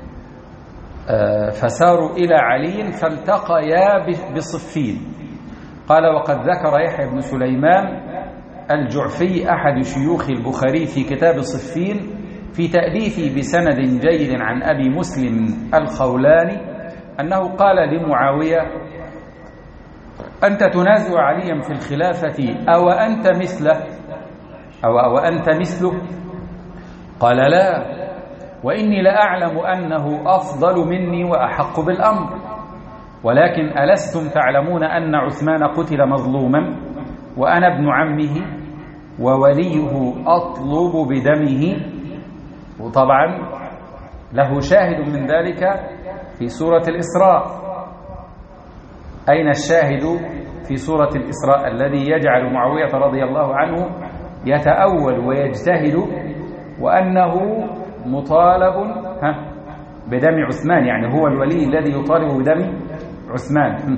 فساروا إلى علي فالتقيا بصفين. قال وقد ذكر يحيى بن سليمان الجعفي أحد شيوخ البخاري في كتاب صفين في تأليفه بسند جيد عن أبي مسلم الخولاني أنه قال لمعاوية: أنت تنازع عليا في الخلافة أو أنت مثله أو, أو أنت مثله؟ قال: لا، وإني لأعلم أنه أفضل مني وأحق بالأمر، ولكن ألستم تعلمون أن عثمان قتل مظلوما وأنا ابن عمه ووليه أطلب بدمه؟ وطبعا له شاهد من ذلك في سورة الإسراء. أين الشاهد في سورة الإسراء الذي يجعل معاوية رضي الله عنه يتأول ويجتهد وأنه مطالب بدم عثمان، يعني هو الولي الذي يطالب بدم عثمان؟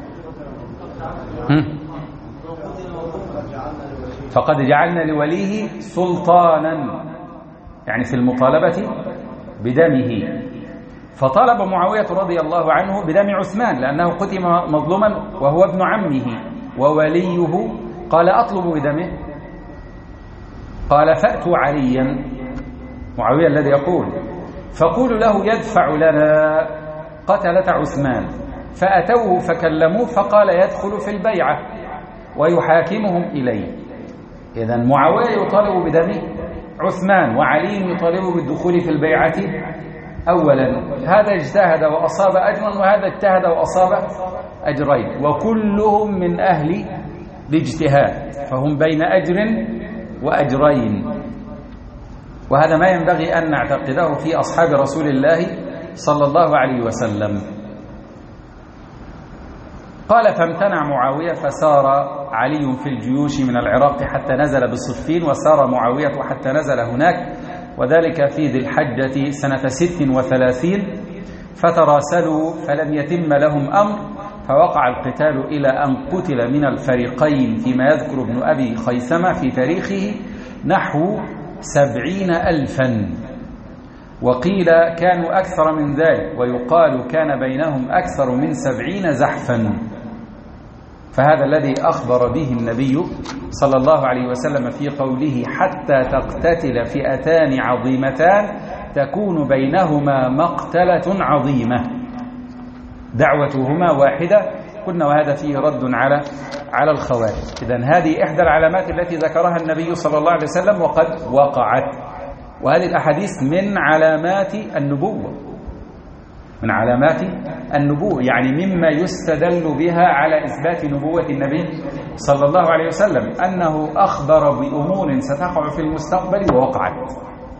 فقد جعلنا لوليه سلطانا، يعني في المطالبة بدمه. فطلب معاوية رضي الله عنه بدم عثمان لأنه قتل مظلوما وهو ابن عمه ووليه. قال: أطلب بدمه. قال: فأتوا عليا، معاوية الذي يقول، فقولوا له يدفع لنا قتلة عثمان. فأتوه فكلموه فقال: يدخل في البيعة ويحاكمهم إليه. إذن معاوية يطالب بدم عثمان وعلي يطالب بالدخول في البيعة. أولا هذا اجتهد وأصاب أجرا وهذا اجتهد وأصاب أجرين، وكلهم من أهل الاجتهاد، فهم بين أجر وأجرين، وهذا ما ينبغي أن نعتقده في أصحاب رسول الله صلى الله عليه وسلم. قال: فامتنع معاوية فسار علي في الجيوش من العراق حتى نزل بالصفين، وسار معاوية حتى نزل هناك، وذلك في ذي الحجة سنة ست وثلاثين. فتراسلوا فلم يتم لهم أمر، فوقع القتال إلى أن قتل من الفريقين فيما يذكر ابن أبي خيثمة في تاريخه نحو سبعين ألفا، وقيل كانوا أكثر من ذلك، ويقال كان بينهم أكثر من سبعين زحفا. فهذا الذي أخبر به النبي صلى الله عليه وسلم في قوله: حتى تقتتل فئتان عظيمتان تكون بينهما مقتلة عظيمة، دعوتهما واحدة. قلنا وهذا فيه رد على على الخوارج. إذن هذه إحدى العلامات التي ذكرها النبي صلى الله عليه وسلم وقد وقعت، وهذه الأحاديث من علامات النبوة، من علامات النبوة، يعني مما يستدل بها على إثبات نبوة النبي صلى الله عليه وسلم، أنه أخبر بأمور ستقع في المستقبل ووقعت،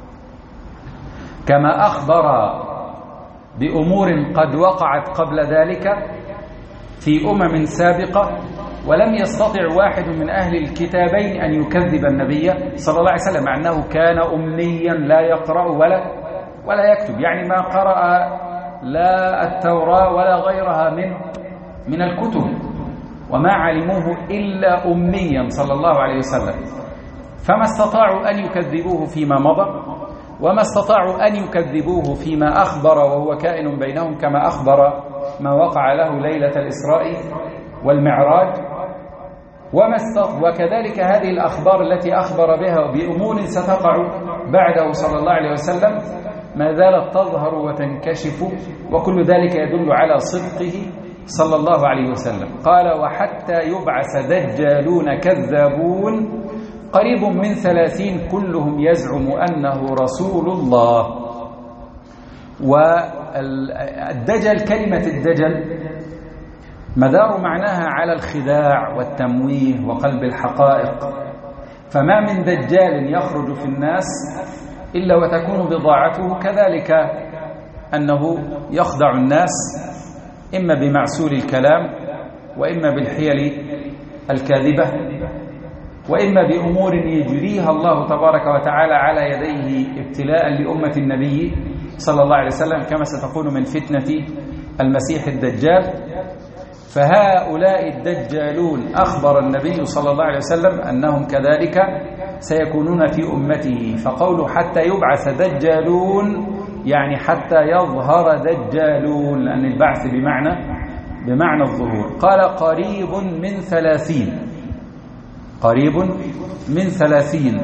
كما أخبر بأمور قد وقعت قبل ذلك في أمم سابقة، ولم يستطع واحد من أهل الكتابين أن يكذب النبي صلى الله عليه وسلم، أنه كان أمنيا لا يقرأ ولا ولا يكتب، يعني ما قرأ لا التوراة ولا غيرها من من الكتب، وما علموه إلا أمنيا صلى الله عليه وسلم. فما استطاعوا أن يكذبوه فيما مضى، وما استطاعوا أن يكذبوه فيما أخبر وهو كائن بينهم، كما أخبر ما وقع له ليلة الإسراء والمعراج. وما وكذلك هذه الأخبار التي أخبر بها بأمور ستقع بعده صلى الله عليه وسلم ما زالت تظهر وتنكشف، وكل ذلك يدل على صدقه صلى الله عليه وسلم. قال: وحتى يبعث دجالون كذابون قريب من ثلاثين كلهم يزعم أنه رسول الله. والدجل، كلمة الدجل مدار معناها على الخداع والتمويه وقلب الحقائق، فما من دجال يخرج في الناس إلا وتكون بضاعته كذلك، أنه يخدع الناس إما بمعسول الكلام، وإما بالحيل الكاذبة، وإما بأمور يجريها الله تبارك وتعالى على يديه ابتلاء لأمة النبي صلى الله عليه وسلم، كما ستكون من فتنة المسيح الدجال. فهؤلاء الدجالون أخبر النبي صلى الله عليه وسلم أنهم كذلك سيكونون في أمته. فقوله حتى يبعث دجالون يعني حتى يظهر دجالون، لأن البعث بمعنى بمعنى الظهور. قال: قريب من ثلاثين، قريب من ثلاثين.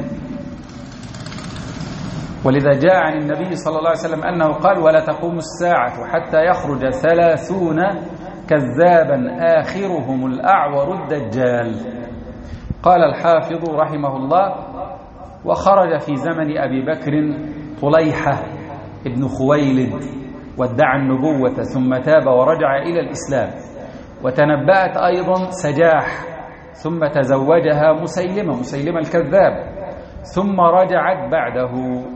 ولذا جاء عن النبي صلى الله عليه وسلم أنه قال: ولا تقوم الساعة حتى يخرج ثلاثون كذابا آخرهم الأعور الدجال. قال الحافظ رحمه الله: وخرج في زمن أبي بكر طليحة ابن خويلد وادعى النبوة ثم تاب ورجع إلى الإسلام. وتنبأت أيضا سجاح ثم تزوجها مسيلمة مسيلمة الكذاب ثم رجعت بعده.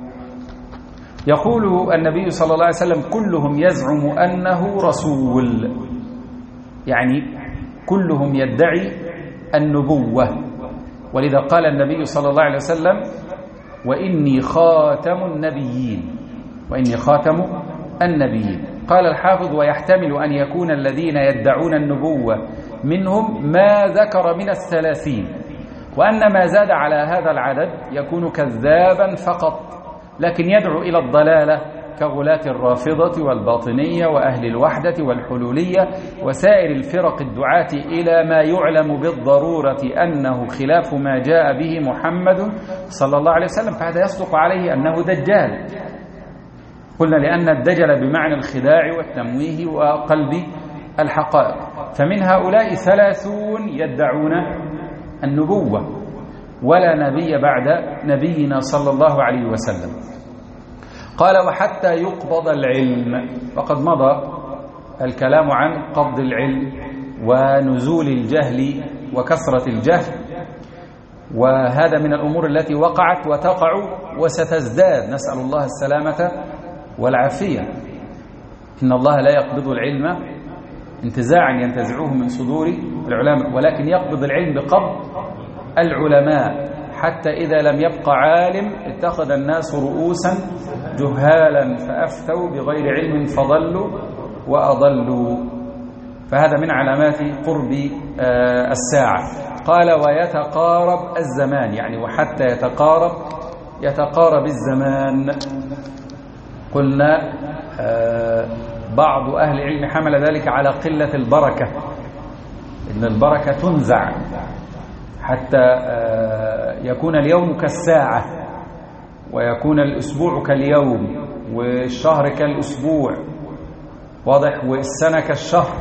يقول النبي صلى الله عليه وسلم: كلهم يزعم أنه رسول، يعني كلهم يدعي النبوة. ولذا قال النبي صلى الله عليه وسلم: وإني خاتم النبيين وإني خاتم النبيين. قال الحافظ: ويحتمل أن يكون الذين يدعون النبوة منهم ما ذكر من الثلاثين، وأن ما زاد على هذا العدد يكون كذابا فقط، لكن يدعو إلى الضلالة كغلاة الرافضة والباطنية وأهل الوحدة والحلولية وسائر الفرق الدعاة إلى ما يعلم بالضرورة أنه خلاف ما جاء به محمد صلى الله عليه وسلم، فهذا يصدق عليه أنه دجال. قلنا لأن الدجل بمعنى الخداع والتمويه وقلب الحقائق. فمن هؤلاء ثلاثون يدعون النبوة، ولا نبي بعد نبينا صلى الله عليه وسلم. قال: وحتى يقبض العلم. وقد مضى الكلام عن قبض العلم ونزول الجهل وكثرة الجهل، وهذا من الأمور التي وقعت وتقع وستزداد، نسأل الله السلامة والعافية. إن الله لا يقبض العلم انتزاعا ينتزعوه من صدور العلماء، ولكن يقبض العلم بقبض العلماء، حتى إذا لم يبقى عالم اتخذ الناس رؤوسا جهالا فأفتوا بغير علم فضلوا وأضلوا. فهذا من علامات قرب الساعة. قال: ويتقارب الزمان، يعني وحتى يتقارب يتقارب الزمان. قلنا بعض أهل العلم حمل ذلك على قلة البركة، إن البركة تنزع حتى يكون اليوم كالساعة، ويكون الأسبوع كاليوم، والشهر كالأسبوع، واضح، والسنة كالشهر،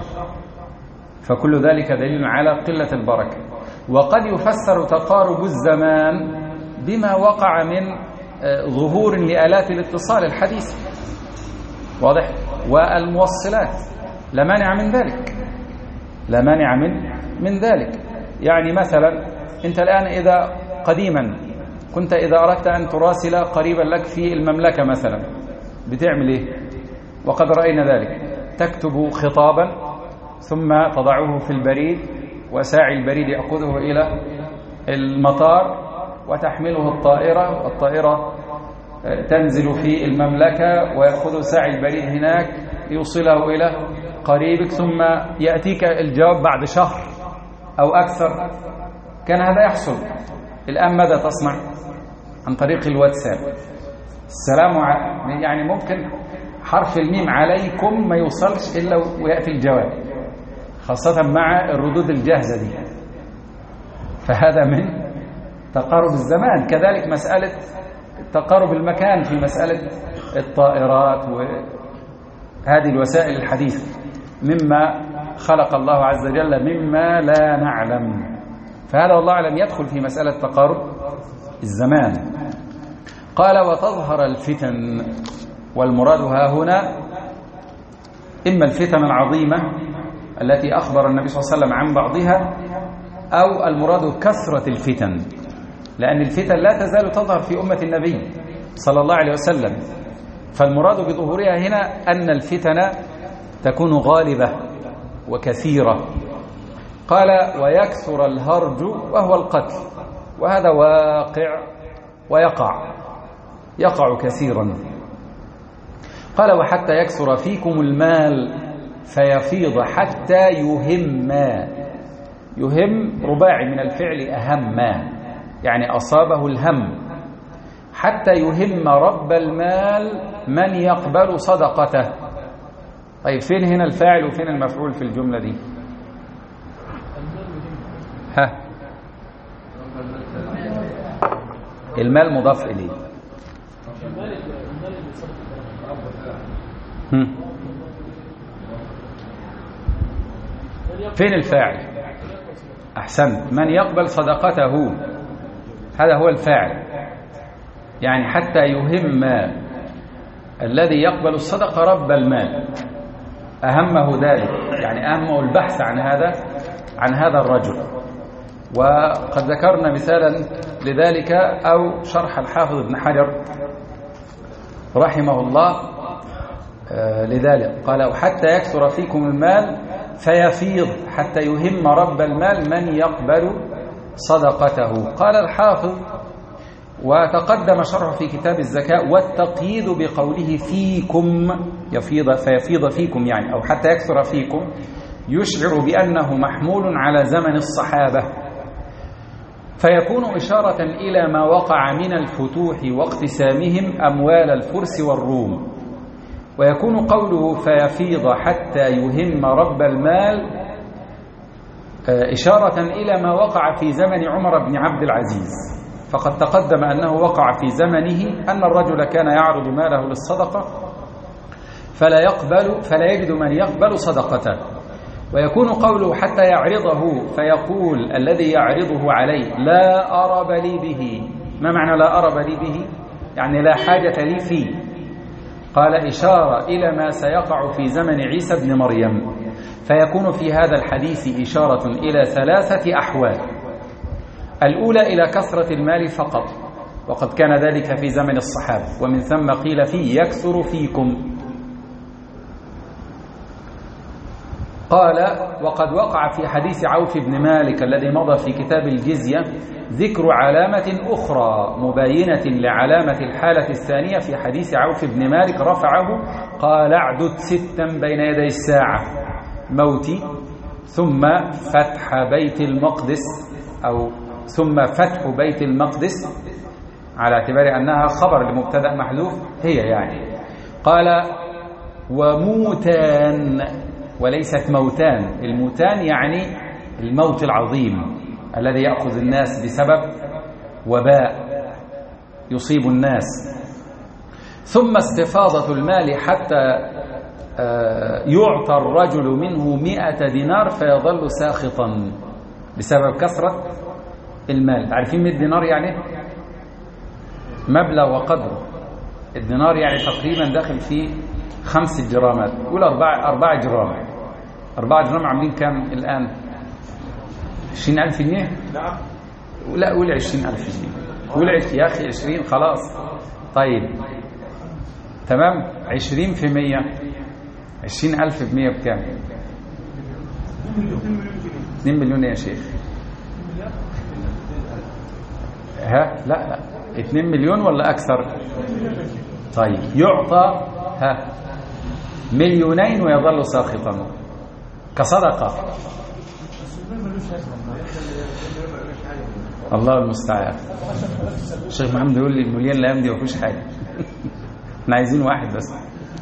فكل ذلك دليل على قلة البركة. وقد يفسر تقارب الزمان بما وقع من ظهور لآلات الاتصال الحديثة، واضح، والموصلات، لا مانع من ذلك، لا مانع من من ذلك. يعني مثلا أنت الآن إذا قديما كنت إذا أردت أن تراسل قريبا لك في المملكة مثلا بتعمل إيه؟ وقد رأينا ذلك، تكتب خطابا ثم تضعه في البريد، وساعي البريد يأخذه إلى المطار وتحمله الطائرة، والطائرة تنزل في المملكة ويأخذ ساعي البريد هناك يوصله إلى قريبك، ثم يأتيك الجواب بعد شهر أو أكثر. كان هذا يحصل. الآن ماذا تصنع؟ عن طريق الواتساب، السلام عليكم، يعني ممكن حرف الميم عليكم ما يوصلش إلا ويأتي الجواب، خاصة مع الردود الجاهزة دي. فهذا من تقارب الزمان. كذلك مسألة تقارب المكان في مسألة الطائرات وهذه الوسائل الحديثة، مما خلق الله عز وجل مما لا نعلم. فهذا والله أعلم يدخل في مسألة تقارب الزمان. قال: وتظهر الفتن. والمراد ها هنا إما الفتن العظيمة التي أخبر النبي صلى الله عليه وسلم عن بعضها، أو المراد كثرة الفتن، لأن الفتن لا تزال تظهر في أمة النبي صلى الله عليه وسلم. فالمراد بظهورها هنا أن الفتن تكون غالبة وكثيرة. قال: ويكثر الهرج وهو القتل. وهذا واقع ويقع يقع كثيرا. قال: وحتى يكثر فيكم المال فيفيض حتى يهم. يهم رباعي من الفعل أهم، يعني أصابه الهم، حتى يهم رب المال من يقبل صدقته. طيب فين هنا الفاعل وفين المفعول في الجملة دي؟ ها المال مضاف إليه. هم. فين الفاعل؟ أحسنت، من يقبل صدقته، هذا هو الفاعل. يعني حتى يهم الذي يقبل الصدقة رب المال، أهمه ذلك، يعني أهمه البحث عن هذا عن هذا الرجل. وقد ذكرنا مثالا لذلك أو شرح الحافظ ابن حجر رحمه الله لذلك، قال حتى يكثر فيكم المال فيفيض حتى يهم رب المال من يقبل صدقته. قال الحافظ وتقدم شرح في كتاب الزكاة والتقييد بقوله فيكم، يفيض فيفيض فيكم يعني أو حتى يكثر فيكم، يشعر بأنه محمول على زمن الصحابة، فيكون إشارة إلى ما وقع من الفتوح واقتسامهم أموال الفرس والروم. ويكون قوله فيفيض حتى يهم رب المال إشارة إلى ما وقع في زمن عمر بن عبد العزيز، فقد تقدم أنه وقع في زمنه أن الرجل كان يعرض ماله للصدقة فلا يقبل فلا يجد من يقبل صدقته. ويكون قوله حتى يعرضه فيقول الذي يعرضه عليه لا أرب لي به. ما معنى لا أرب لي به؟ يعني لا حاجة لي فيه. قال إشارة إلى ما سيقع في زمن عيسى بن مريم. فيكون في هذا الحديث إشارة إلى ثلاثة أحوال: الأولى إلى كثرة المال فقط، وقد كان ذلك في زمن الصحابة، ومن ثم قيل فيه يكثر فيكم. قال وقد وقع في حديث عوف بن مالك الذي مضى في كتاب الجزية ذكر علامة أخرى مباينة لعلامة الحالة الثانية في حديث عوف بن مالك رفعه، قال اعدد ستا بين يدي الساعة: موتي، ثم فتح بيت المقدس، أو ثم فتح بيت المقدس، على اعتبار أنها خبر لمبتدأ محذوف هي يعني. قال وموتان، وليست موتان. الموتان يعني الموت العظيم الذي يأخذ الناس بسبب وباء يصيب الناس. ثم استفاضة المال حتى يعطى الرجل منه مئة دينار فيظل ساخطا بسبب كثرة المال. عارفين مئة دينار يعني مبلغ وقدره. الدينار يعني تقريبا داخل فيه خمس جرامات، قول أربعة أربعة جرام. أربعة جرام عاملين كام الآن؟ عشرين ألف جنيه؟ نعم. لا قول عشرين ألف جنيه. قول يا أخي عشرين خلاص. طيب تمام. عشرين في مية، عشرين ألف في مية بكام؟ اثنين مليون يا شيخ. ها لا لا اثنين مليون ولا أكثر؟ طيب يعطى ها مليونين ويظل ساخطا كصدقة. الله المستعان. الشيخ محمد يقول لي المليون الايام دي ما فيهوش حاجه. احنا عايزين واحد بس.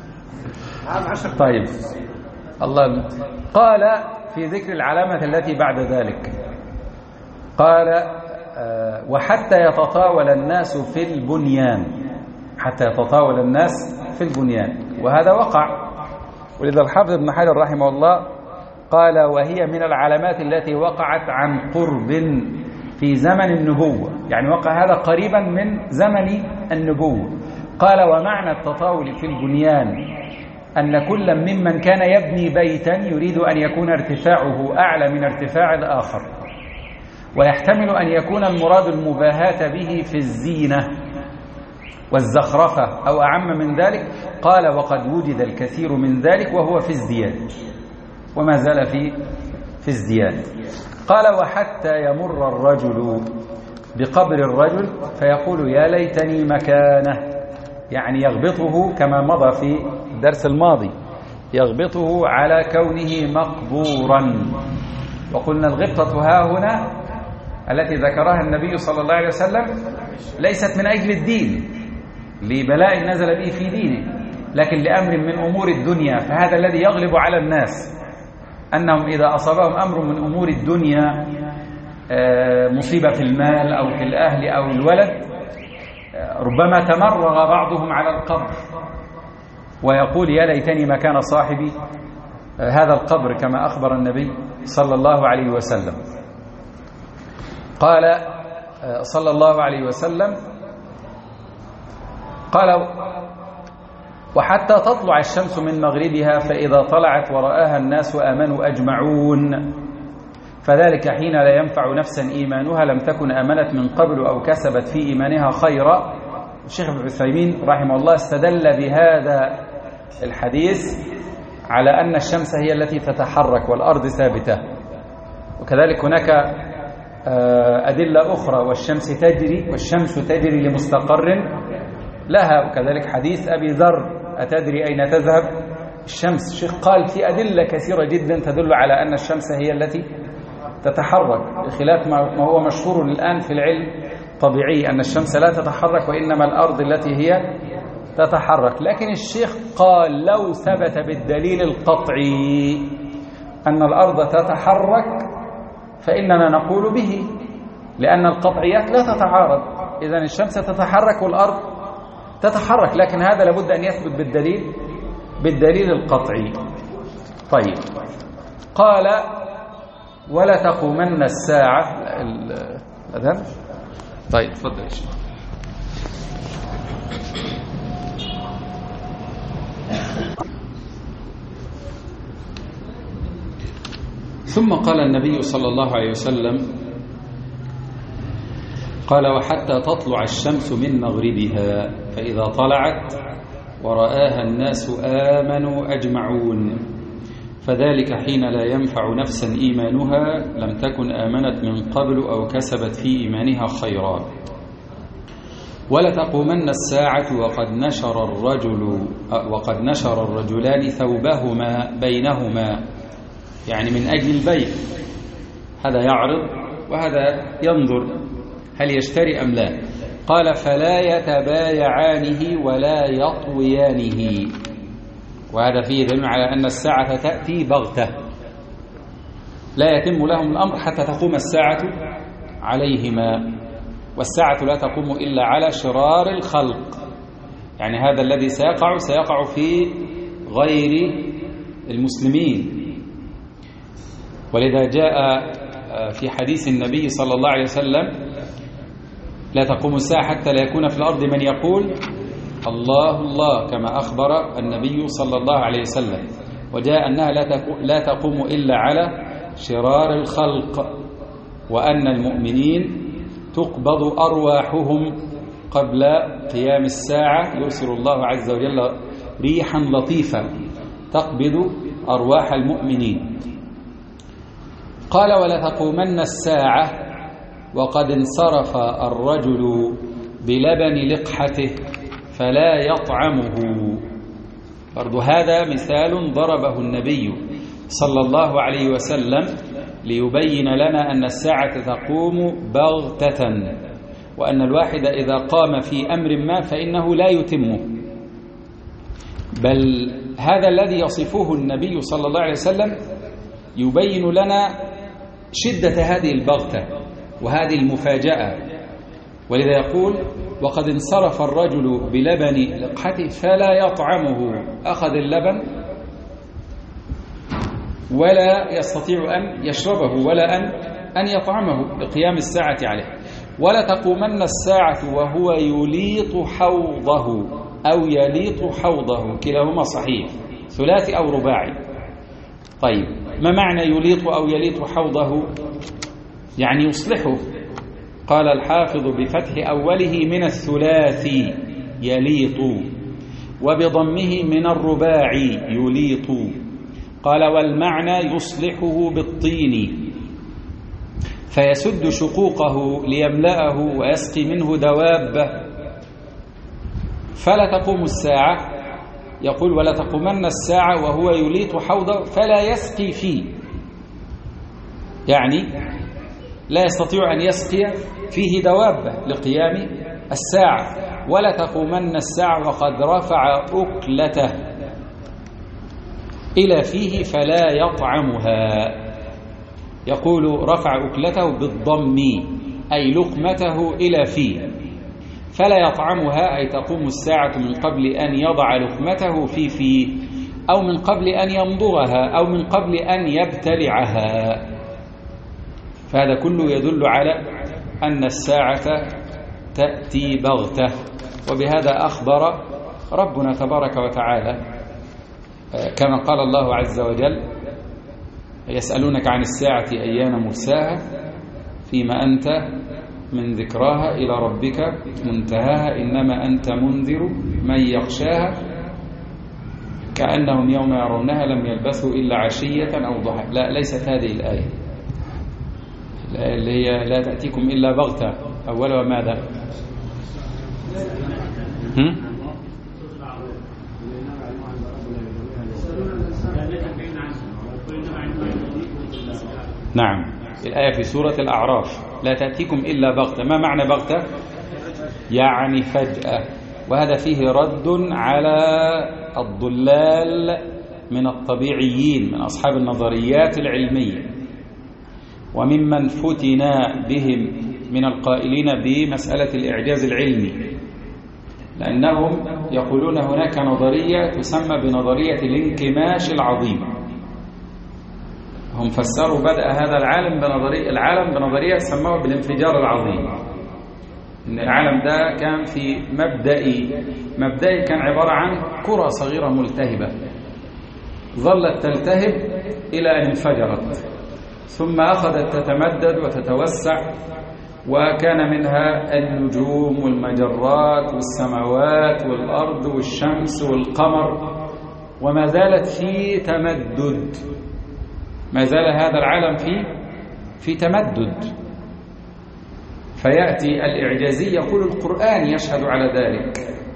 طيب الله. قال في ذكر العلامة التي بعد ذلك قال آه وحتى يتطاول الناس في البنيان، حتى يتطاول الناس في البنيان، وهذا وقع. ولذا الحافظ ابن حجر رحمه الله قال وهي من العلامات التي وقعت عن قرب في زمن النبوة، يعني وقع هذا قريبا من زمن النبوة. قال ومعنى التطاول في البنيان أن كل ممن كان يبني بيتا يريد أن يكون ارتفاعه أعلى من ارتفاع الآخر، ويحتمل أن يكون المراد المباهاة به في الزينة والزخرفة أو أعم من ذلك. قال وقد وجد الكثير من ذلك وهو في ازدياد، وما زال في في ازدياد. قال وحتى يمر الرجل بقبر الرجل فيقول يا ليتني مكانه، يعني يغبطه كما مضى في الدرس الماضي، يغبطه على كونه مقبورا. وقلنا الغبطة ها هنا التي ذكرها النبي صلى الله عليه وسلم ليست من أجل الدين لبلاء نزل به في دينه، لكن لأمر من أمور الدنيا. فهذا الذي يغلب على الناس أنهم إذا أصابهم أمر من أمور الدنيا، مصيبة في المال أو في الأهل أو الولد، ربما تمرغ بعضهم على القبر ويقول يا ليتني مكان صاحبي هذا القبر كما أخبر النبي صلى الله عليه وسلم. قال صلى الله عليه وسلم قال وحتى تطلع الشمس من مغربها فإذا طلعت ورآها الناس آمنوا أجمعون فذلك حين لا ينفع نفسا إيمانها لم تكن آمنت من قبل أو كسبت في إيمانها خيرا. الشيخ ابن عثيمين رحمه الله استدل بهذا الحديث على أن الشمس هي التي تتحرك والأرض ثابتة، وكذلك هناك أدلة أخرى والشمس تجري والشمس تجري لمستقر لها، وكذلك حديث أبي ذر أتدري أين تذهب الشمس. الشيخ قال في أدلة كثيرة جدا تدل على أن الشمس هي التي تتحرك، بخلاف ما هو مشهور الآن في العلم طبيعي أن الشمس لا تتحرك وإنما الأرض التي هي تتحرك. لكن الشيخ قال لو ثبت بالدليل القطعي أن الأرض تتحرك فإننا نقول به، لأن القطعيات لا تتعارض، إذن الشمس تتحرك والأرض تتحرك، لكن هذا لابد أن يثبت بالدليل بالدليل القطعي. طيب قال ولا تقومن الساعة الأذان. طيب تفضل يا شيخ. ثم قال النبي صلى الله عليه وسلم قال وحتى تطلع الشمس من مغربها فإذا طلعت ورآها الناس آمنوا أجمعون فذلك حين لا ينفع نفسا إيمانها لم تكن آمنت من قبل أو كسبت في إيمانها خيرا. ولتقومن الساعة وقد نشر الرجل وقد نشر الرجلان ثوبهما بينهما، يعني من أجل البيع، هذا يعرض وهذا ينظر هل يشتري أم لا. قال فلا يتبايعانه ولا يطويانه، وهذا فيه دليل على أن الساعة تأتي بغتة، لا يتم لهم الأمر حتى تقوم الساعة عليهما، والساعة لا تقوم إلا على شرار الخلق، يعني هذا الذي سيقع سيقع في غير المسلمين. ولذا جاء في حديث النبي صلى الله عليه وسلم لا تقوم الساعة حتى لا يكون في الأرض من يقول الله الله كما أخبر النبي صلى الله عليه وسلم. وجاء أنها لا تقوم إلا على شرار الخلق، وأن المؤمنين تقبض أرواحهم قبل قيام الساعة، يرسل الله عز وجل ريحا لطيفة تقبض أرواح المؤمنين. قال ولا تقومن الساعة وقد انصرف الرجل بلبن لقحته فلا يطعمه. برضو هذا مثال ضربه النبي صلى الله عليه وسلم ليبين لنا أن الساعة تقوم بغتة، وأن الواحد إذا قام في أمر ما فإنه لا يتمه، بل هذا الذي يصفه النبي صلى الله عليه وسلم يبين لنا شدة هذه البغتة وهذه المفاجأة. ولذا يقول وقد انصرف الرجل بلبن لقحته فلا يطعمه، أخذ اللبن ولا يستطيع أن يشربه ولا أن أن يطعمه لقيام الساعة عليه. ولا تقومن الساعة وهو يليط حوضه أو يليط حوضه، كلاهما صحيح، ثلاثي أو رباعي. طيب ما معنى يليط أو يليط حوضه؟ يعني يصلحه. قال الحافظ بفتح أوله من الثلاثي يليط، وبضمه من الرباعي يليط. قال والمعنى يصلحه بالطين فيسد شقوقه ليملأه ويسقي منه دوابه. فلا تقوم الساعة، يقول ولا تقومن الساعة وهو يليط حوضه فلا يسقي فيه، يعني لا يستطيع أن يسقي فيه دوابة لقيام الساعة. ولا تقومن الساعة وقد رفع أكلته إلى فيه فلا يطعمها. يقول رفع أكلته بالضم أي لقمته إلى فيه، فلا يطعمها، أي تقوم الساعة من قبل أن يضع لقمته في فيه، أو من قبل أن يمضغها، أو من قبل أن يبتلعها. فهذا كله يدل على أن الساعة تأتي بغتة. وبهذا أخبر ربنا تبارك وتعالى كما قال الله عز وجل: يسألونك عن الساعة أيان مرساها فيما أنت من ذكراها إلى ربك منتهاها إنما أنت منذر من يخشاها كأنهم يوم يرونها لم يلبثوا إلا عشية أو ضحى. لا، ليست هذه الآية اللي هي لا تأتيكم إلا بغتة. أولها ماذا؟ هم؟ نعم، الآية في سورة الأعراف: لا تأتيكم إلا بغتة. ما معنى بغتة؟ يعني فجأة. وهذا فيه رد على الضلال من الطبيعيين، من أصحاب النظريات العلمية، وممن فتنا بهم من القائلين بمسألة الإعجاز العلمي، لأنهم يقولون هناك نظرية تسمى بنظرية الانكماش العظيم. هم فسروا بدء هذا العالم بنظرية العالم بنظرية سموها بالانفجار العظيم. إن العالم ده كان في مبدئي مبدئي كان عبارة عن كرة صغيرة ملتهبة ظلت تلتهب إلى أن انفجرت، ثم أخذت تتمدد وتتوسع، وكان منها النجوم والمجرات والسماوات والأرض والشمس والقمر، وما زالت في تمدد. ما زال هذا العالم في في تمدد. فيأتي الإعجازي يقول القرآن يشهد على ذلك،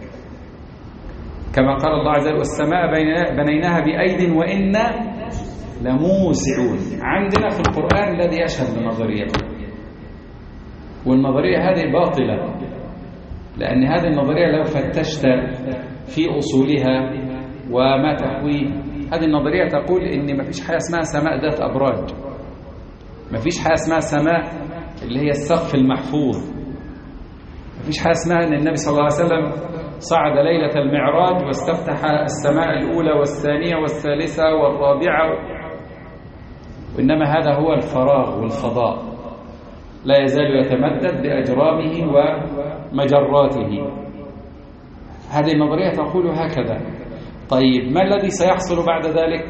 كما قال الله عز وجل: والسماء بنيناها بأيد وإنا لموسعون. عندنا في القرآن الذي يشهد بنظريته، والنظرية هذه باطلة، لأن هذه النظرية لو فتشت في أصولها وما تحويه، هذه النظرية تقول إن ما فيش حاجة اسمها سماء ذات أبراج، ما فيش حاجة اسمها سماء اللي هي السقف المحفوظ، ما فيش حاجة اسمها أن النبي صلى الله عليه وسلم صعد ليلة المعراج واستفتح السماء الأولى والثانية والثالثة والرابعة، وإنما هذا هو الفراغ والفضاء، لا يزال يتمدد بأجرامه ومجراته. هذه النظرية تقول هكذا. طيب، ما الذي سيحصل بعد ذلك؟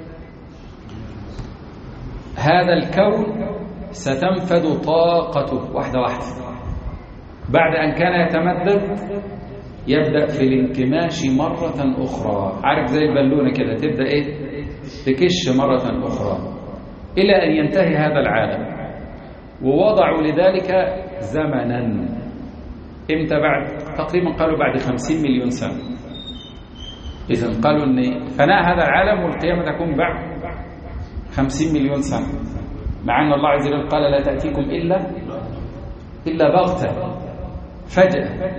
هذا الكون ستنفذ طاقته واحدة واحدة. بعد أن كان يتمدد يبدأ في الانكماش مرة أخرى، عارف زي البالونة كده، تبدأ إيه؟ تكش مرة أخرى إلى أن ينتهي هذا العالم. ووضعوا لذلك زمنا. إمتى؟ بعد تقريبا قالوا بعد خمسين مليون سنة. إذن قالوا أن فناء هذا العالم والقيامة تكون بعد خمسين مليون سنة، مع أن الله عز وجل قال: لا تأتيكم إلا إلا بغتة، فجأة.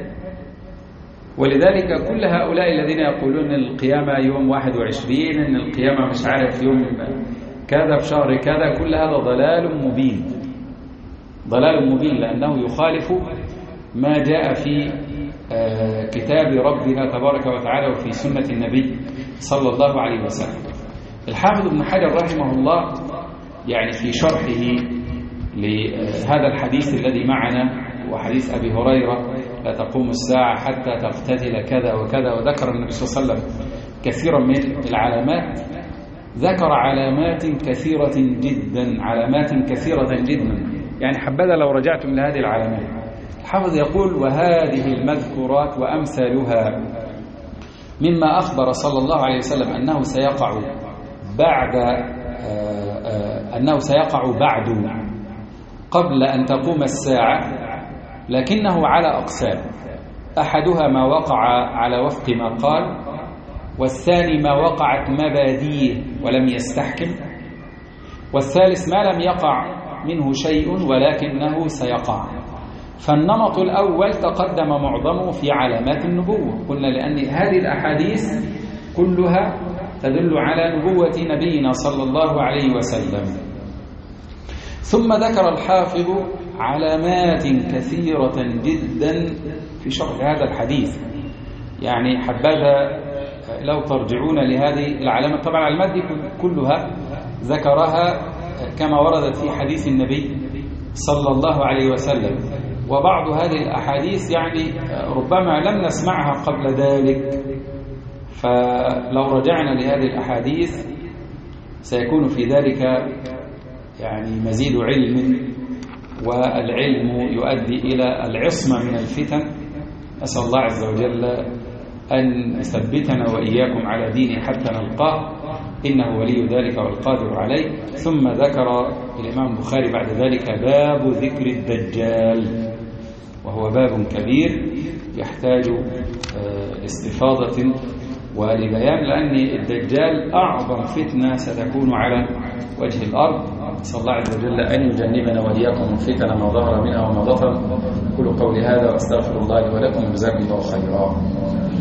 ولذلك كل هؤلاء الذين يقولون أن القيامة يوم واحد وعشرين، أن القيامة مش عارف يوم كذا في شهر كذا، كل هذا ضلال مبين، ضلال مبين، لأنه يخالف ما جاء في كتاب ربنا تبارك وتعالى وفي سنة النبي صلى الله عليه وسلم. الحافظ ابن حجر رحمه الله يعني في شرحه لهذا الحديث الذي معنا وحديث أبي هريرة: لا تقوم الساعة حتى تقتتل كذا وكذا، وذكر النبي صلى الله عليه وسلم كثيرا من العلامات، ذكر علامات كثيرة جدا، علامات كثيرة جدا، يعني حبذا لو رجعتم لهذه العلامات. الحافظ يقول: وهذه المذكورات وأمثالها مما أخبر صلى الله عليه وسلم أنه سيقع بعد أنه سيقع بعد قبل أن تقوم الساعة، لكنه على أقسام. أحدها ما وقع على وفق ما قال، والثاني ما وقعت مباديه ولم يستحكم، والثالث ما لم يقع منه شيء ولكنه سيقع. فالنمط الأول تقدم معظمه في علامات النبوة، قلنا لأن هذه الأحاديث كلها تدل على نبوة نبينا صلى الله عليه وسلم. ثم ذكر الحافظ علامات كثيرة جدا في شرح هذا الحديث. يعني حبذا لو ترجعون لهذه العلامات. طبعا العلامات دي كلها ذكرها كما وردت في حديث النبي صلى الله عليه وسلم، وبعض هذه الأحاديث يعني ربما لم نسمعها قبل ذلك، فلو رجعنا لهذه الأحاديث سيكون في ذلك يعني مزيد علم، والعلم يؤدي إلى العصمة من الفتن. أسأل الله عز وجل أن يثبتنا وإياكم على دينه حتى نلقاه، إنه ولي ذلك والقادر عليه. ثم ذكر الإمام البخاري بعد ذلك باب ذكر الدجال، وهو باب كبير يحتاج لاستفاضة ولبيان، لأن الدجال أعظم فتنة ستكون على وجه الأرض. نسأل الله عز وجل أن يجنبنا وإياكم من فتن ما ظهر منها وما بطن. قولوا قولي هذا وأستغفر الله لي ولكم، جزاكم الله خيرا.